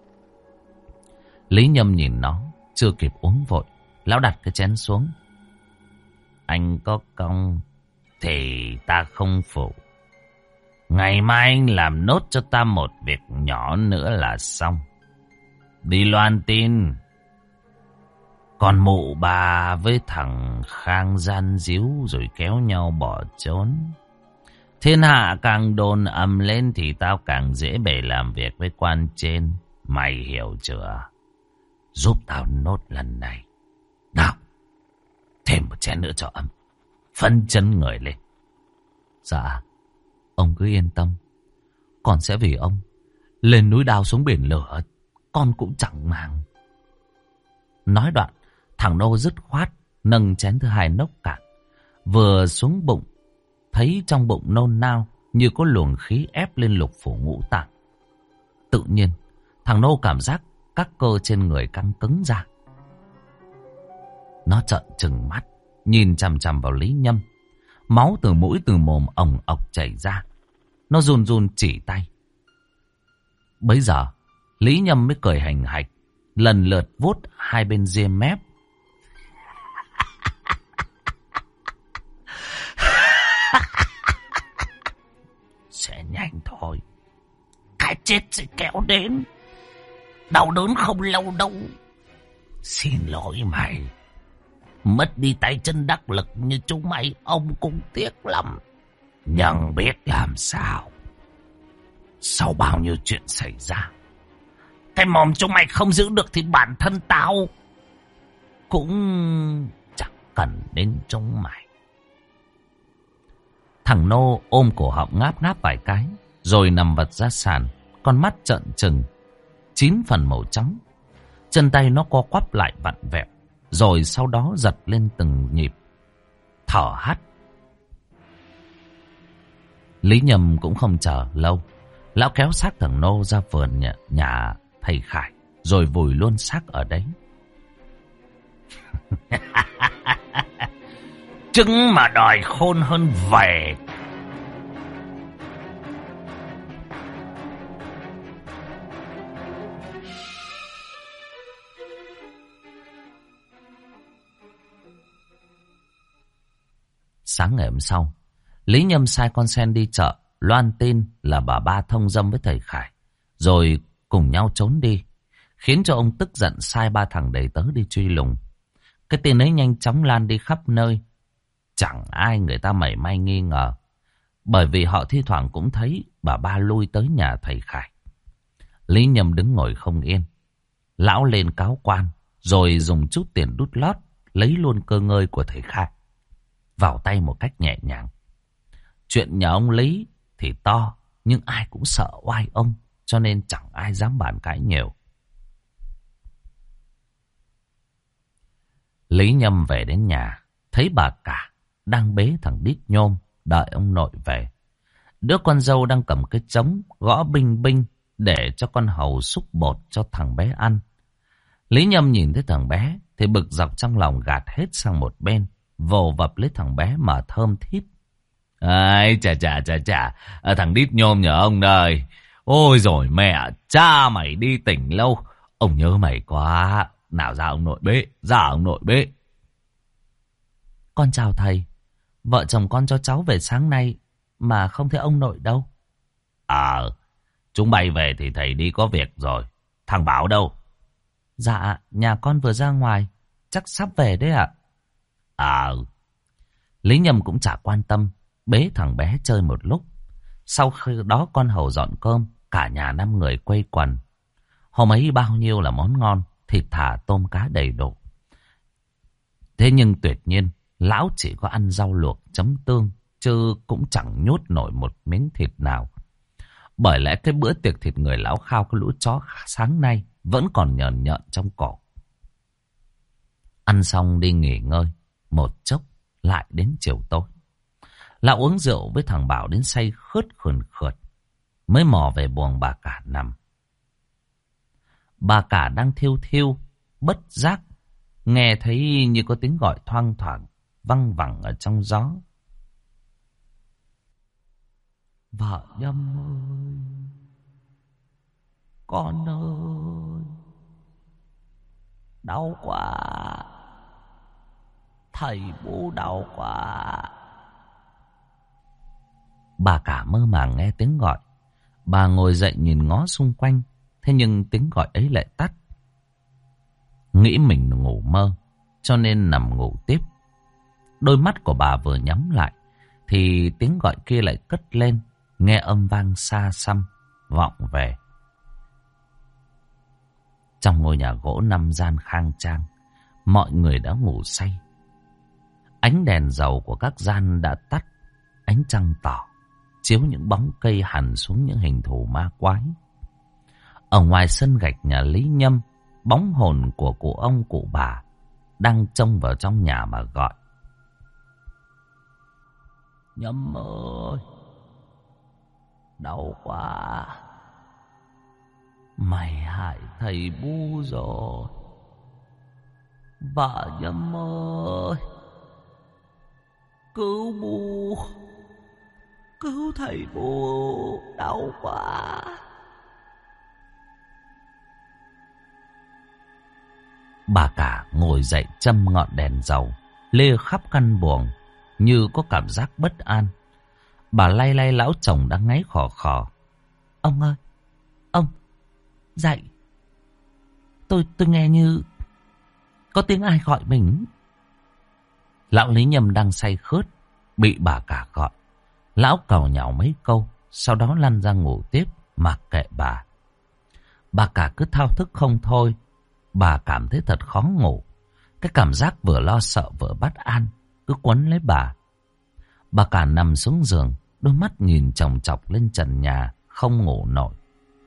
Lý Nhâm nhìn nó, chưa kịp uống vội, lão đặt cái chén xuống. Anh có công thì ta không phụ. Ngày mai anh làm nốt cho ta một việc nhỏ nữa là xong. Đi loan tin con mụ bà với thằng Khang gian díu rồi kéo nhau bỏ trốn. Thiên hạ càng đồn ầm lên thì tao càng dễ bề làm việc với quan trên. Mày hiểu chưa? Giúp tao nốt lần này. Nào, thêm một chén nữa cho ấm. Phấn chấn người lên. Dạ, ông cứ yên tâm. Con sẽ vì ông lên núi đao xuống biển lửa, con cũng chẳng màng. Nói đoạn, thằng Nô dứt khoát nâng chén thứ hai nốc cạn. Vừa xuống bụng, thấy trong bụng nôn nao như có luồng khí ép lên lục phủ ngũ tạng. Tự nhiên, thằng Nô cảm giác các cơ trên người căng cứng ra. Nó trợn trừng mắt, nhìn chằm chằm vào Lý Nhâm. Máu từ mũi từ mồm ồng ọc chảy ra. Nó run run chỉ tay. Bấy giờ, Lý Nhâm mới cười hành hạch, lần lượt vuốt hai bên ria mép. Sẽ nhanh thôi. Cái chết sẽ kéo đến. Đau đớn không lâu đâu. Xin lỗi mày. Mất đi tay chân đắc lực như chúng mày, ông cũng tiếc lắm. Nhưng biết làm sao. Sau bao nhiêu chuyện xảy ra, cái mồm chúng mày không giữ được thì bản thân tao cũng chẳng cần đến chúng mày. Thằng Nô ôm cổ họng ngáp ngáp vài cái, rồi nằm vật ra sàn, con mắt trợn trừng, 9 phần màu trắng. Chân tay nó co quắp lại vặn vẹo, rồi sau đó giật lên từng nhịp, thở hắt. Lý Nhâm cũng không chờ lâu, lão kéo xác thằng Nô ra vườn nhà thầy Khải, rồi vùi luôn xác ở đấy. Trứng mà đòi khôn hơn về. Sáng ngày hôm sau, Lý Nhâm sai con sen đi chợ, loan tin là bà ba thông dâm với thầy Khải, rồi cùng nhau trốn đi, khiến cho ông tức giận sai 3 thằng đầy tớ đi truy lùng. Cái tin ấy nhanh chóng lan đi khắp nơi, chẳng ai người ta mảy may nghi ngờ, bởi vì họ thi thoảng cũng thấy bà ba lui tới nhà thầy Khải. Lý Nhâm đứng ngồi không yên, lão lên cáo quan, rồi dùng chút tiền đút lót lấy luôn cơ ngơi của thầy Khải vào tay một cách nhẹ nhàng. Chuyện nhà ông Lý thì to, nhưng ai cũng sợ oai ông, cho nên chẳng ai dám bàn cãi nhiều. Lý Nhâm về đến nhà, thấy bà cả đang bế thằng Đít Nhôm đợi ông nội về. Đứa con dâu đang cầm cái trống gõ binh binh để cho con hầu xúc bột cho thằng bé ăn. Lý Nhâm nhìn thấy thằng bé thì bực dọc trong lòng, gạt hết sang một bên, vồ vập lấy thằng bé mà thơm thít. Ai chà, thằng Đít Nhôm nhờ ông đây. Ôi rồi mẹ, cha mày đi tỉnh lâu, ông nhớ mày quá. Nào ra ông nội bế, ra ông nội bế. Con chào thầy. Vợ chồng con cho cháu về sáng nay mà không thấy ông nội đâu. Chúng bay về thì thầy đi có việc rồi. Thằng Bảo đâu? Dạ, nhà con vừa ra ngoài, chắc sắp về đấy ạ. Lý Nhâm cũng chả quan tâm, bế thằng bé chơi một lúc. Sau khi đó con hầu dọn cơm, cả nhà 5 người quây quần. Hôm ấy bao nhiêu là món ngon, thịt thả tôm cá đầy đủ. Thế nhưng tuyệt nhiên, lão chỉ có ăn rau luộc chấm tương, chứ cũng chẳng nhốt nổi một miếng thịt nào. Bởi lẽ cái bữa tiệc thịt người lão Khao cái lũ chó sáng nay vẫn còn nhờn nhợn trong cổ. Ăn xong đi nghỉ ngơi một chốc, lại đến chiều tối. Lão uống rượu với thằng Bảo đến say khướt khườn khượt, mới mò về buồng bà cả nằm. Bà cả đang thiêu thiêu, bất giác nghe thấy như có tiếng gọi thoang thoảng văng vẳng ở trong gió. Vợ Nhâm ơi, con ơi, đau quá, thầy bố đau quá. Bà cả mơ màng nghe tiếng gọi. Bà ngồi dậy nhìn ngó xung quanh, thế nhưng tiếng gọi ấy lại tắt. Nghĩ mình ngủ mơ, cho nên nằm ngủ tiếp. Đôi mắt của bà vừa nhắm lại, thì tiếng gọi kia lại cất lên, nghe âm vang xa xăm, vọng về. Trong ngôi nhà gỗ 5 gian khang trang, mọi người đã ngủ say. Ánh đèn dầu của các gian đã tắt, ánh trăng tỏ chiếu những bóng cây hằn xuống những hình thù ma quái. Ở ngoài sân gạch nhà Lý Nhâm, bóng hồn của cụ ông cụ bà đang trông vào trong nhà mà gọi. Nhâm ơi, đau quá, mày hại thầy Bu rồi. Vợ Nhâm ơi, cứu Bu, cứu thầy Bu, đau quá. Bà cả ngồi dậy châm ngọn đèn dầu, lê khắp căn buồng như có cảm giác bất an. Bà lay lay lão chồng đang ngáy khò khò. Ông ơi, ông, dậy. Tôi nghe như có tiếng ai gọi mình. Lão Lý Nhâm đang say khướt, bị bà cả gọi. Lão càu nhàu mấy câu, sau đó lăn ra ngủ tiếp, mặc kệ bà. Bà cả cứ thao thức không thôi. Bà cảm thấy thật khó ngủ. Cái cảm giác vừa lo sợ vừa bất an cứ quấn lấy bà. Bà cả nằm xuống giường, đôi mắt nhìn chòng chọc lên trần nhà, không ngủ nổi.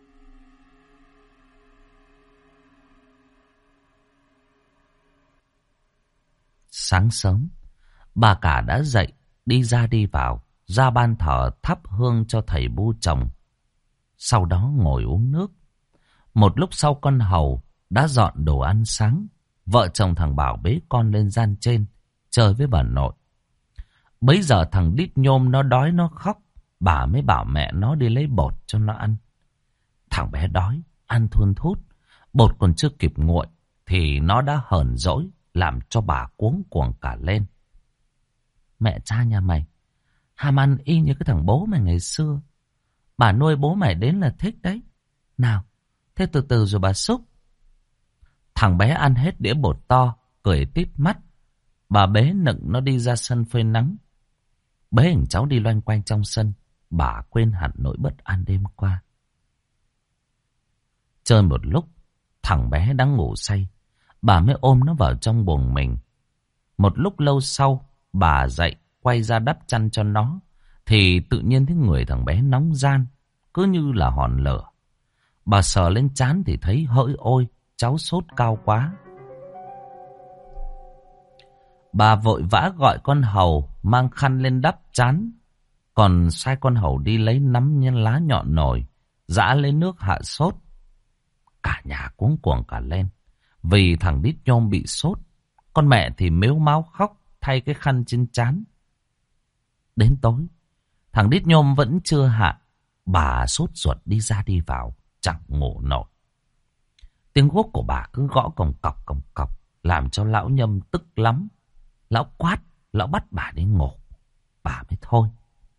Sáng sớm, bà cả đã dậy, đi ra đi vào, ra ban thờ thắp hương cho thầy Bu chồng. Sau đó ngồi uống nước. Một lúc sau con hầu đã dọn đồ ăn sáng. Vợ chồng thằng Bảo bế con lên gian trên, chơi với bà nội. Bấy giờ thằng Đít Nhôm nó đói nó khóc. Bà mới bảo mẹ nó đi lấy bột cho nó ăn. Thằng bé đói, ăn thun thút. Bột còn chưa kịp nguội thì nó đã hờn dỗi, làm cho bà cuống cuồng cả lên. Mẹ cha nhà mày ham ăn y như cái thằng bố mày ngày xưa. Bà nuôi bố mày đến là thích đấy. Nào, thế từ từ rồi bà xúc. Thằng bé ăn hết đĩa bột to, cười tít mắt. Bà bế nựng nó đi ra sân phơi nắng. Bế hình cháu đi loanh quanh trong sân. Bà quên hẳn nỗi bất an đêm qua. Chơi một lúc, thằng bé đang ngủ say. Bà mới ôm nó vào trong buồng mình. Một lúc lâu sau, bà dậy, quay ra đắp chăn cho nó. Thì tự nhiên thấy người thằng bé nóng ran, cứ như là hòn lửa. Bà sờ lên trán thì thấy hỡi ôi, cháu sốt cao quá. Bà vội vã gọi con hầu mang khăn lên đắp trán, còn sai con hầu đi lấy nắm nhân lá nhọn nồi, giã lấy nước hạ sốt. Cả nhà cuống cuồng cả lên, vì thằng Đít Nhôm bị sốt. Con mẹ thì mếu máo khóc thay cái khăn trên trán. Đến tối, thằng Đít Nhôm vẫn chưa hạ. Bà sốt ruột đi ra đi vào, chẳng ngủ nổi. Tiếng guốc của bà cứ gõ cồng cọc, làm cho lão Nhâm tức lắm. Lão quát, lão bắt bà đi ngủ. Bà mới thôi.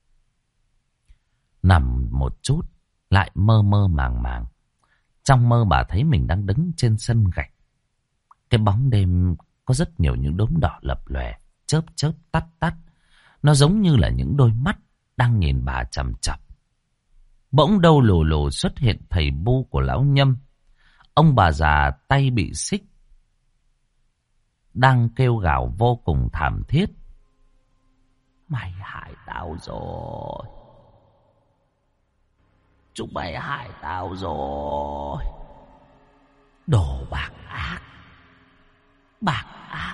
Nằm một chút, lại mơ mơ màng màng. Trong mơ bà thấy mình đang đứng trên sân gạch. Cái bóng đêm có rất nhiều những đốm đỏ lập lòe, chớp chớp tắt tắt. Nó giống như là những đôi mắt đang nhìn bà chằm chằm. Bỗng đâu lù lù xuất hiện thầy Bu của lão Nhâm. Ông bà già tay bị xích, đang kêu gào vô cùng thảm thiết. Mày hại tao rồi. Chúng mày hại tao rồi. Đồ bạc ác. Bạc ác.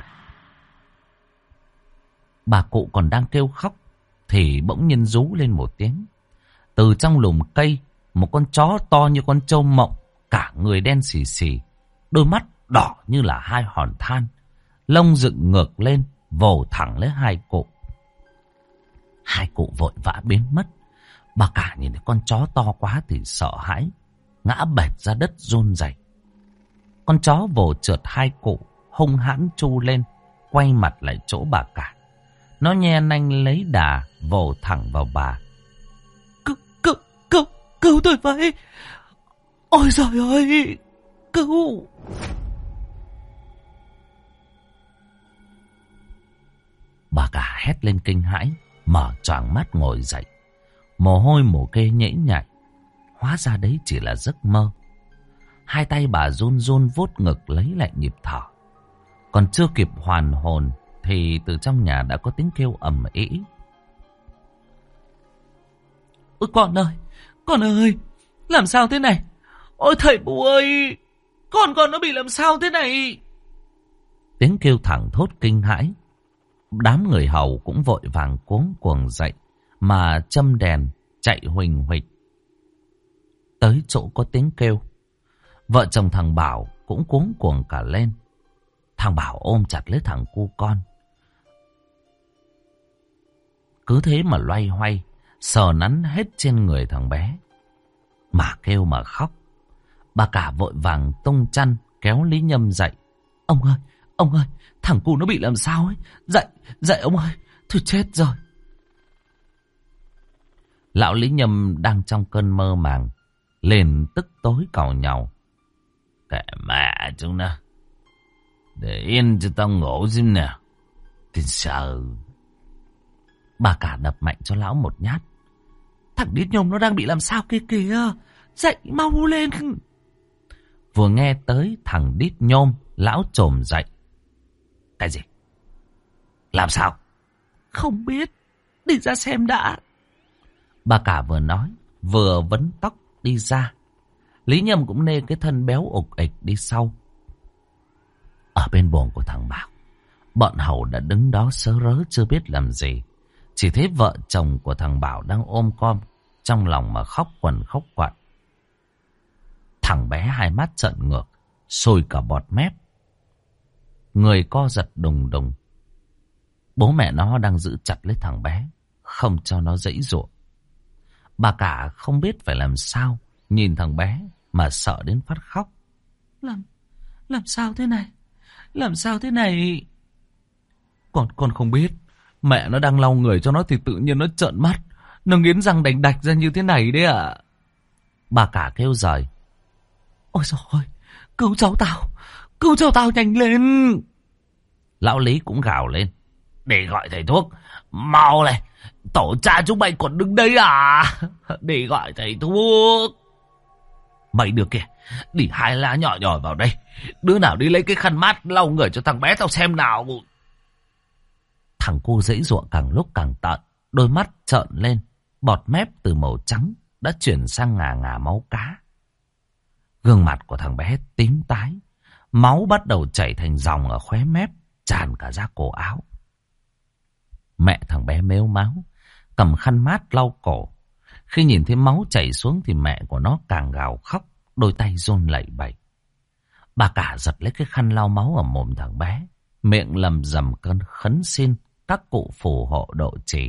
Bà cụ còn đang kêu khóc thì bỗng nhiên rú lên một tiếng. Từ trong lùm cây, một con chó to như con trâu mộng, cả người đen xì xì, đôi mắt đỏ như là hai hòn than, lông dựng ngược lên, vồ thẳng lấy hai cụ. Hai cụ vội vã biến mất. Bà cả nhìn thấy con chó to quá thì sợ hãi, ngã bệt ra đất run rẩy. Con chó vồ trượt hai cụ, hung hãn tru lên, quay mặt lại chỗ bà cả. Nó nhe nanh lấy đà, vồ thẳng vào bà. Cứu tôi với. Ôi giời ơi, cứu. Bà cả hét lên kinh hãi, mở choàng mắt ngồi dậy. Mồ hôi mồ kê nhễ nhại. Hóa ra đấy chỉ là giấc mơ. Hai tay bà run run vuốt ngực lấy lại nhịp thở. Còn chưa kịp hoàn hồn thì từ trong nhà đã có tiếng kêu ầm ĩ. Ôi con ơi, làm sao thế này? Ôi thầy bố ơi, con nó bị làm sao thế này? Tiếng kêu thẳng thốt kinh hãi. Đám người hầu cũng vội vàng cuống cuồng dậy mà châm đèn chạy huỳnh huỳnh tới chỗ có tiếng kêu. Vợ chồng thằng Bảo cũng cuống cuồng cả lên. Thằng Bảo ôm chặt lấy thằng cu con, cứ thế mà loay hoay sờ nắn hết trên người thằng bé, mà kêu mà khóc. Bà cả vội vàng tung chăn kéo Lý Nhâm dậy. Ông ơi, thằng cu nó bị làm sao ấy? Dậy ông ơi, thôi chết rồi. Lão Lý Nhâm đang trong cơn mơ màng, liền tức tối càu nhàu. Kệ mẹ chúng nó, để yên cho tao ngủ xem nào. Thì sợ. Bà cả đập mạnh cho lão một nhát. Thằng Đít Nhôm nó đang bị làm sao kia kìa, dậy mau lên. Vừa nghe tới thằng Đít Nhôm, lão chồm dậy. Cái gì? Làm sao? Không biết, đi ra xem đã. Bà cả vừa nói vừa vấn tóc đi ra. Lý Nhâm cũng nê cái thân béo ục ịch đi sau. Ở bên buồng của thằng Bảo, bọn hầu đã đứng đó sớ rớ chưa biết làm gì. Chỉ thấy vợ chồng của thằng Bảo đang ôm con trong lòng mà khóc quằn khóc quặn. Thằng bé hai mắt trợn ngược, sôi cả bọt mép, người co giật đùng đùng. Bố mẹ nó đang giữ chặt lấy thằng bé, không cho nó giãy giụa. Bà cả không biết phải làm sao, nhìn thằng bé mà sợ đến phát khóc. Làm sao thế này? Làm sao thế này? Con không biết. Mẹ nó đang lau người cho nó thì tự nhiên nó trợn mắt, nó nghiến răng đành đạch ra như thế này đấy ạ. Bà cả kêu giời. Ôi dồi ôi, cứu cháu tao nhanh lên. Lão Lý cũng gào lên. Để gọi thầy thuốc, mau này, tổ cha chúng mày còn đứng đấy à? Để gọi thầy thuốc. Mấy đứa kia, đi hai lá nhỏ nhỏ vào đây. Đứa nào đi lấy cái khăn mát lau người cho thằng bé tao xem nào. Thằng cu giãy giụa càng lúc càng tợn, đôi mắt trợn lên, bọt mép từ màu trắng đã chuyển sang ngà ngà máu cá. Gương mặt của thằng bé tím tái, máu bắt đầu chảy thành dòng ở khóe mép, tràn cả ra cổ áo. Mẹ thằng bé mếu máu, cầm khăn mát lau cổ. Khi nhìn thấy máu chảy xuống thì mẹ của nó càng gào khóc, đôi tay run lẩy bẩy. Bà cả giật lấy cái khăn lau máu ở mồm thằng bé, miệng lầm rầm cơn khấn xin các cụ phù hộ độ trì.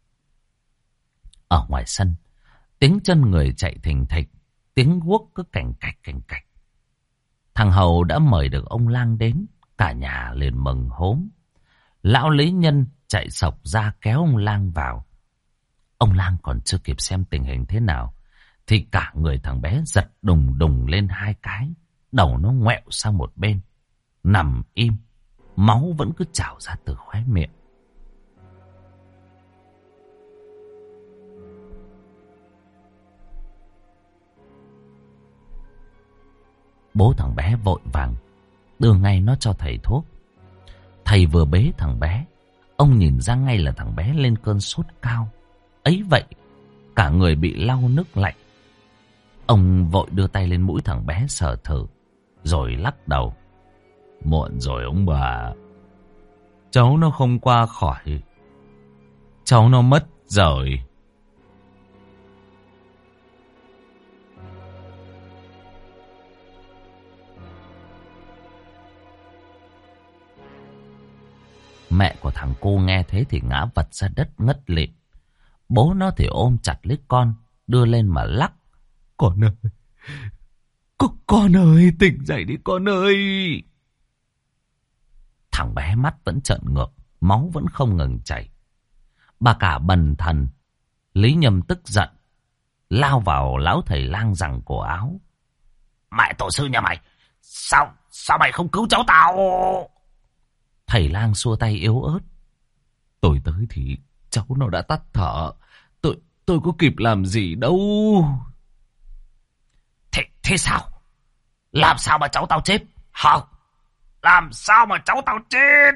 Ở ngoài sân, tiếng chân người chạy thình thịch, tiếng guốc cứ cành cạch. Thằng Hầu đã mời được ông Lang đến, cả nhà liền mừng hốm. Lão Lý Nhân chạy sộc ra kéo ông Lang vào. Ông Lang còn chưa kịp xem tình hình thế nào thì cả người thằng bé giật đùng đùng lên hai cái, đầu nó ngoẹo sang một bên, nằm im, máu vẫn cứ trào ra từ khóe miệng. Bố thằng bé vội vàng đưa ngay nó cho thầy thuốc. Thầy vừa bế thằng bé, ông nhìn ra ngay là thằng bé lên cơn sốt cao. Ấy vậy, cả người bị lau nước lạnh, Ông vội đưa tay lên mũi thằng bé sờ thử, rồi lắc đầu. Muộn rồi ông bà. Cháu nó không qua khỏi. Cháu nó mất rồi. Mẹ của thằng cô nghe thế thì ngã vật ra đất ngất lịm. Bố nó thì ôm chặt lấy con, đưa lên mà lắc. Con ơi, con ơi, tỉnh dậy đi con ơi. Thằng bé mắt vẫn trợn ngược, máu vẫn không ngừng chảy. Bà cả bần thần. Lý Nhâm tức giận, lao vào lão thầy lang giằng cổ áo. Mẹ tổ sư nhà mày, sao mày không cứu cháu tao? Thầy lang xua tay yếu ớt. Tôi tới thì cháu nó đã tắt thở. Tôi có kịp làm gì đâu. Thế sao? Làm sao mà cháu tao chết? Hả? Làm sao mà cháu tao chết?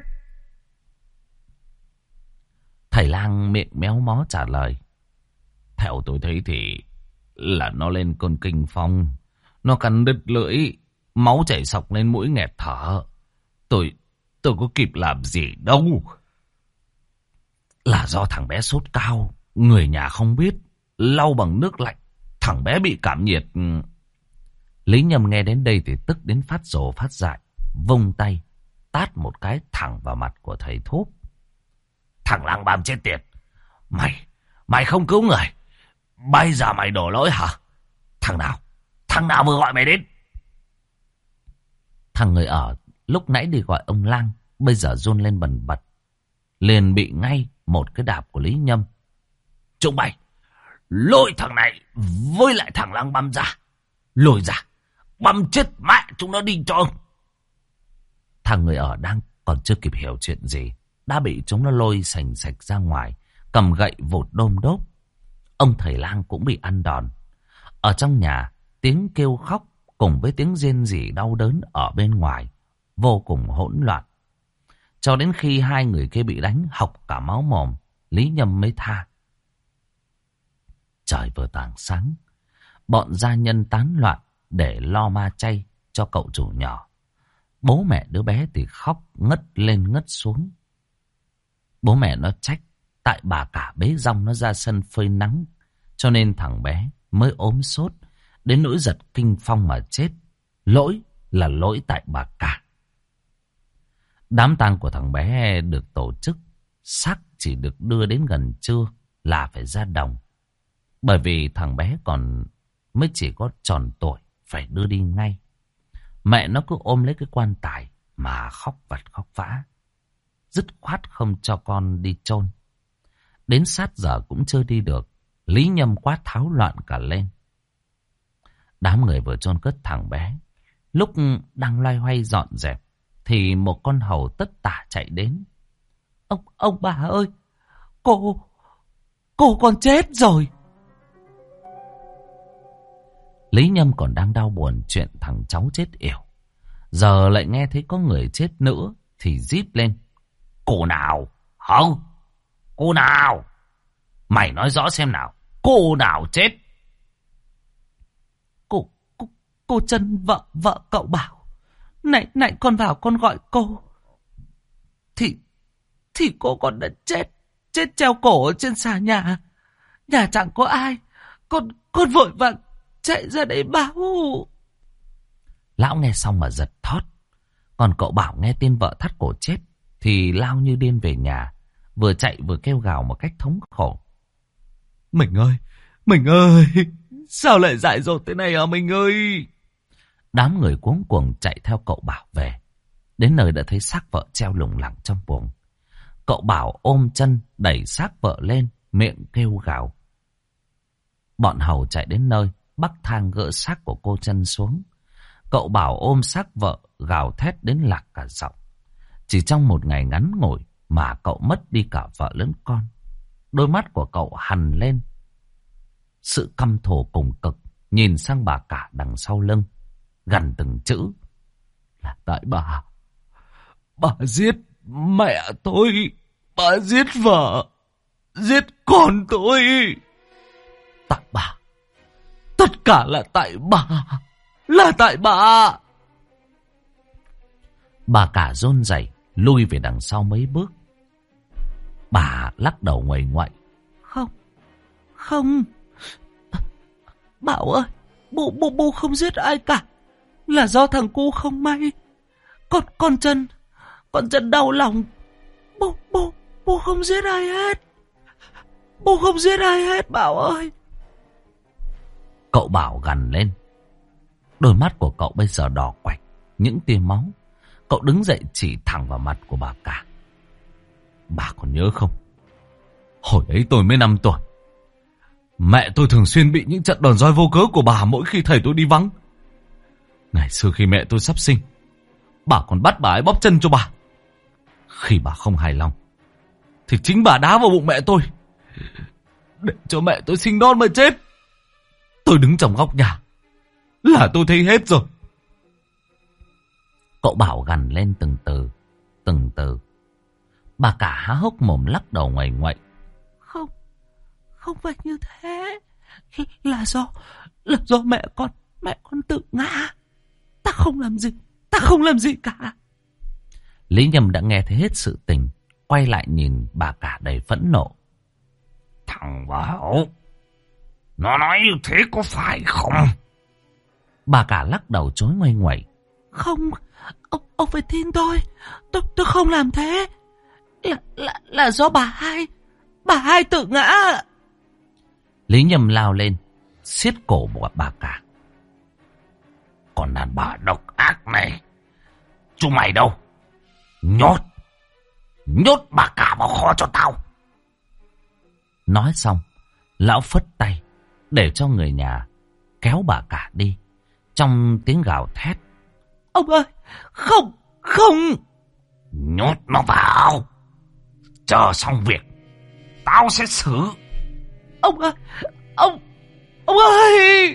Thầy lang miệng méo mó trả lời. Theo tôi thấy thì là nó lên cơn kinh phong. Nó cắn đứt lưỡi, máu chảy sộc lên mũi nghẹt thở. Tôi có kịp làm gì đâu. Là do thằng bé sốt cao, người nhà không biết, lau bằng nước lạnh, thằng bé bị cảm nhiệt. Lý Nhâm nghe đến đây thì tức đến phát rồ phát dại, vung tay tát một cái thẳng vào mặt của thầy thuốc. Thằng lang băm chết tiệt, mày không cứu người, bây giờ mày đổ lỗi hả? Thằng nào vừa gọi mày đến? Thằng người ở lúc nãy đi gọi ông lang, bây giờ run lên bần bật, liền bị ngay một cái đạp của Lý Nhâm. Chúng mày lôi thằng này với lại thằng lang băm ra, lôi ra, băm chết mẹ chúng nó đi cho ông. Thằng người ở đang còn chưa kịp hiểu chuyện gì, đã bị chúng nó lôi sành sạch ra ngoài, cầm gậy vụt đôm đốp. Ông thầy lang cũng bị ăn đòn. Ở trong nhà, tiếng kêu khóc cùng với tiếng rên rỉ đau đớn ở bên ngoài vô cùng hỗn loạn. Cho đến khi hai người kia bị đánh hộc cả máu mồm, Lý Nhâm mới tha. Trời vừa tảng sáng, bọn gia nhân tán loạn để lo ma chay cho cậu chủ nhỏ. Bố mẹ đứa bé thì khóc ngất lên ngất xuống. Bố mẹ nó trách tại bà cả bế rong nó ra sân phơi nắng, cho nên thằng bé mới ốm sốt, đến nỗi giật kinh phong mà chết. Lỗi là lỗi tại bà cả. Đám tang của thằng bé được tổ chức, xác chỉ được đưa đến gần trưa là phải ra đồng. Bởi vì thằng bé còn mới chỉ có tròn tuổi, phải đưa đi ngay. Mẹ nó cứ ôm lấy cái quan tài mà khóc vặt khóc vã, dứt khoát không cho con đi chôn. Đến sát giờ cũng chưa đi được, Lý Nhâm quá tháo loạn cả lên. Đám người vừa chôn cất thằng bé, lúc đang loay hoay dọn dẹp thì một con hầu tất tả chạy đến. Ông bà ơi, cô con chết rồi. Lý Nhâm còn đang đau buồn chuyện thằng cháu chết yểu, giờ lại nghe thấy có người chết nữa thì rít lên. Cô nào? Không, cô nào? Mày nói rõ xem nào, cô nào chết? Cô Trân, vợ cậu Bảo. Này con vào con gọi cô. Thì cô còn đã chết treo cổ ở trên xà nhà. Nhà chẳng có ai. Con vội vàng chạy ra đấy báo. Lão nghe xong mà giật thót. Còn cậu Bảo nghe tin vợ thắt cổ chết thì lao như điên về nhà, vừa chạy vừa kêu gào một cách thống khổ. Mình ơi, sao lại dại dột thế này hả mình ơi? Đám người cuống cuồng chạy theo cậu Bảo về. Đến nơi đã thấy xác vợ treo lủng lẳng trong buồng. Cậu Bảo ôm chân đẩy xác vợ lên, miệng kêu gào. Bọn hầu chạy đến nơi, bắc thang gỡ xác của cô Trân xuống. Cậu Bảo ôm xác vợ gào thét đến lạc cả giọng. Chỉ trong một ngày ngắn ngủi mà cậu mất đi cả vợ lẫn con. Đôi mắt của cậu hằn lên sự căm thù cùng cực, nhìn sang bà cả đằng sau lưng, gằn từng chữ. Là tại bà giết mẹ tôi, bà giết vợ, giết con tôi. Tất cả là tại bà. Là tại bà. Bà cả run rẩy lui về đằng sau mấy bước. Bà lắc đầu nguầy nguậy. Không. Không. Bảo ơi. Bố không giết ai cả. Là do thằng cu không may. Con chân đau lòng. Bố không giết ai hết. Bố không giết ai hết Bảo ơi. Cậu Bảo gằn lên. Đôi mắt của cậu bây giờ đỏ quạch, những tia máu. Cậu đứng dậy chỉ thẳng vào mặt của bà cả. Bà còn nhớ không? Hồi ấy tôi mới 5 tuổi. Mẹ tôi thường xuyên bị những trận đòn roi vô cớ của bà mỗi khi thầy tôi đi vắng. Ngày xưa khi mẹ tôi sắp sinh, bà còn bắt bà ấy bóp chân cho bà. Khi bà không hài lòng thì chính bà đá vào bụng mẹ tôi, để cho mẹ tôi sinh non mà chết. Tôi đứng trong góc nhà là tôi thấy hết rồi. Cậu Bảo gằn lên từng từ, từng từ. Bà cả há hốc mồm lắc đầu nguầy nguậy. Không phải như thế. Là do mẹ con tự ngã. Ta không làm gì cả. Lý Nhâm đã nghe thấy hết sự tình, quay lại nhìn bà cả đầy phẫn nộ. Thằng Bảo, nó nói như thế có phải không? Bà cả lắc đầu chối ngoay ngoẩy. Không, ông phải tin tôi. Tôi không làm thế. Là do bà hai tự ngã. Lý Nhâm lao lên, siết cổ bà cả. Còn đàn bà độc ác này, chúng mày đâu? Nhốt bà cả vào kho cho tao. Nói xong, lão phất tay để cho người nhà kéo bà cả đi, trong tiếng gào thét. Ông ơi, không. Nhốt nó vào, chờ xong việc tao sẽ xử. Ông ơi, ông ơi.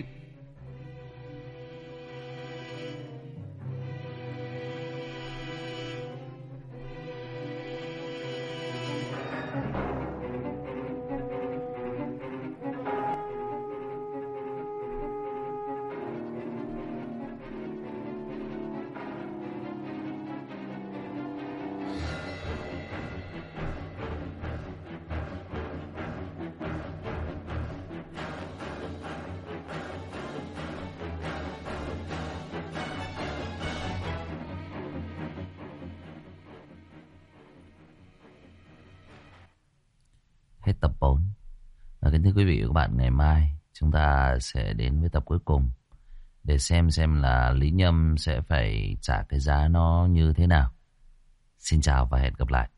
Hết tập 4. Và kính thưa quý vị và các bạn, ngày mai chúng ta sẽ đến với tập cuối cùng để xem là Lý Nhâm sẽ phải trả cái giá nó như thế nào. Xin chào và hẹn gặp lại.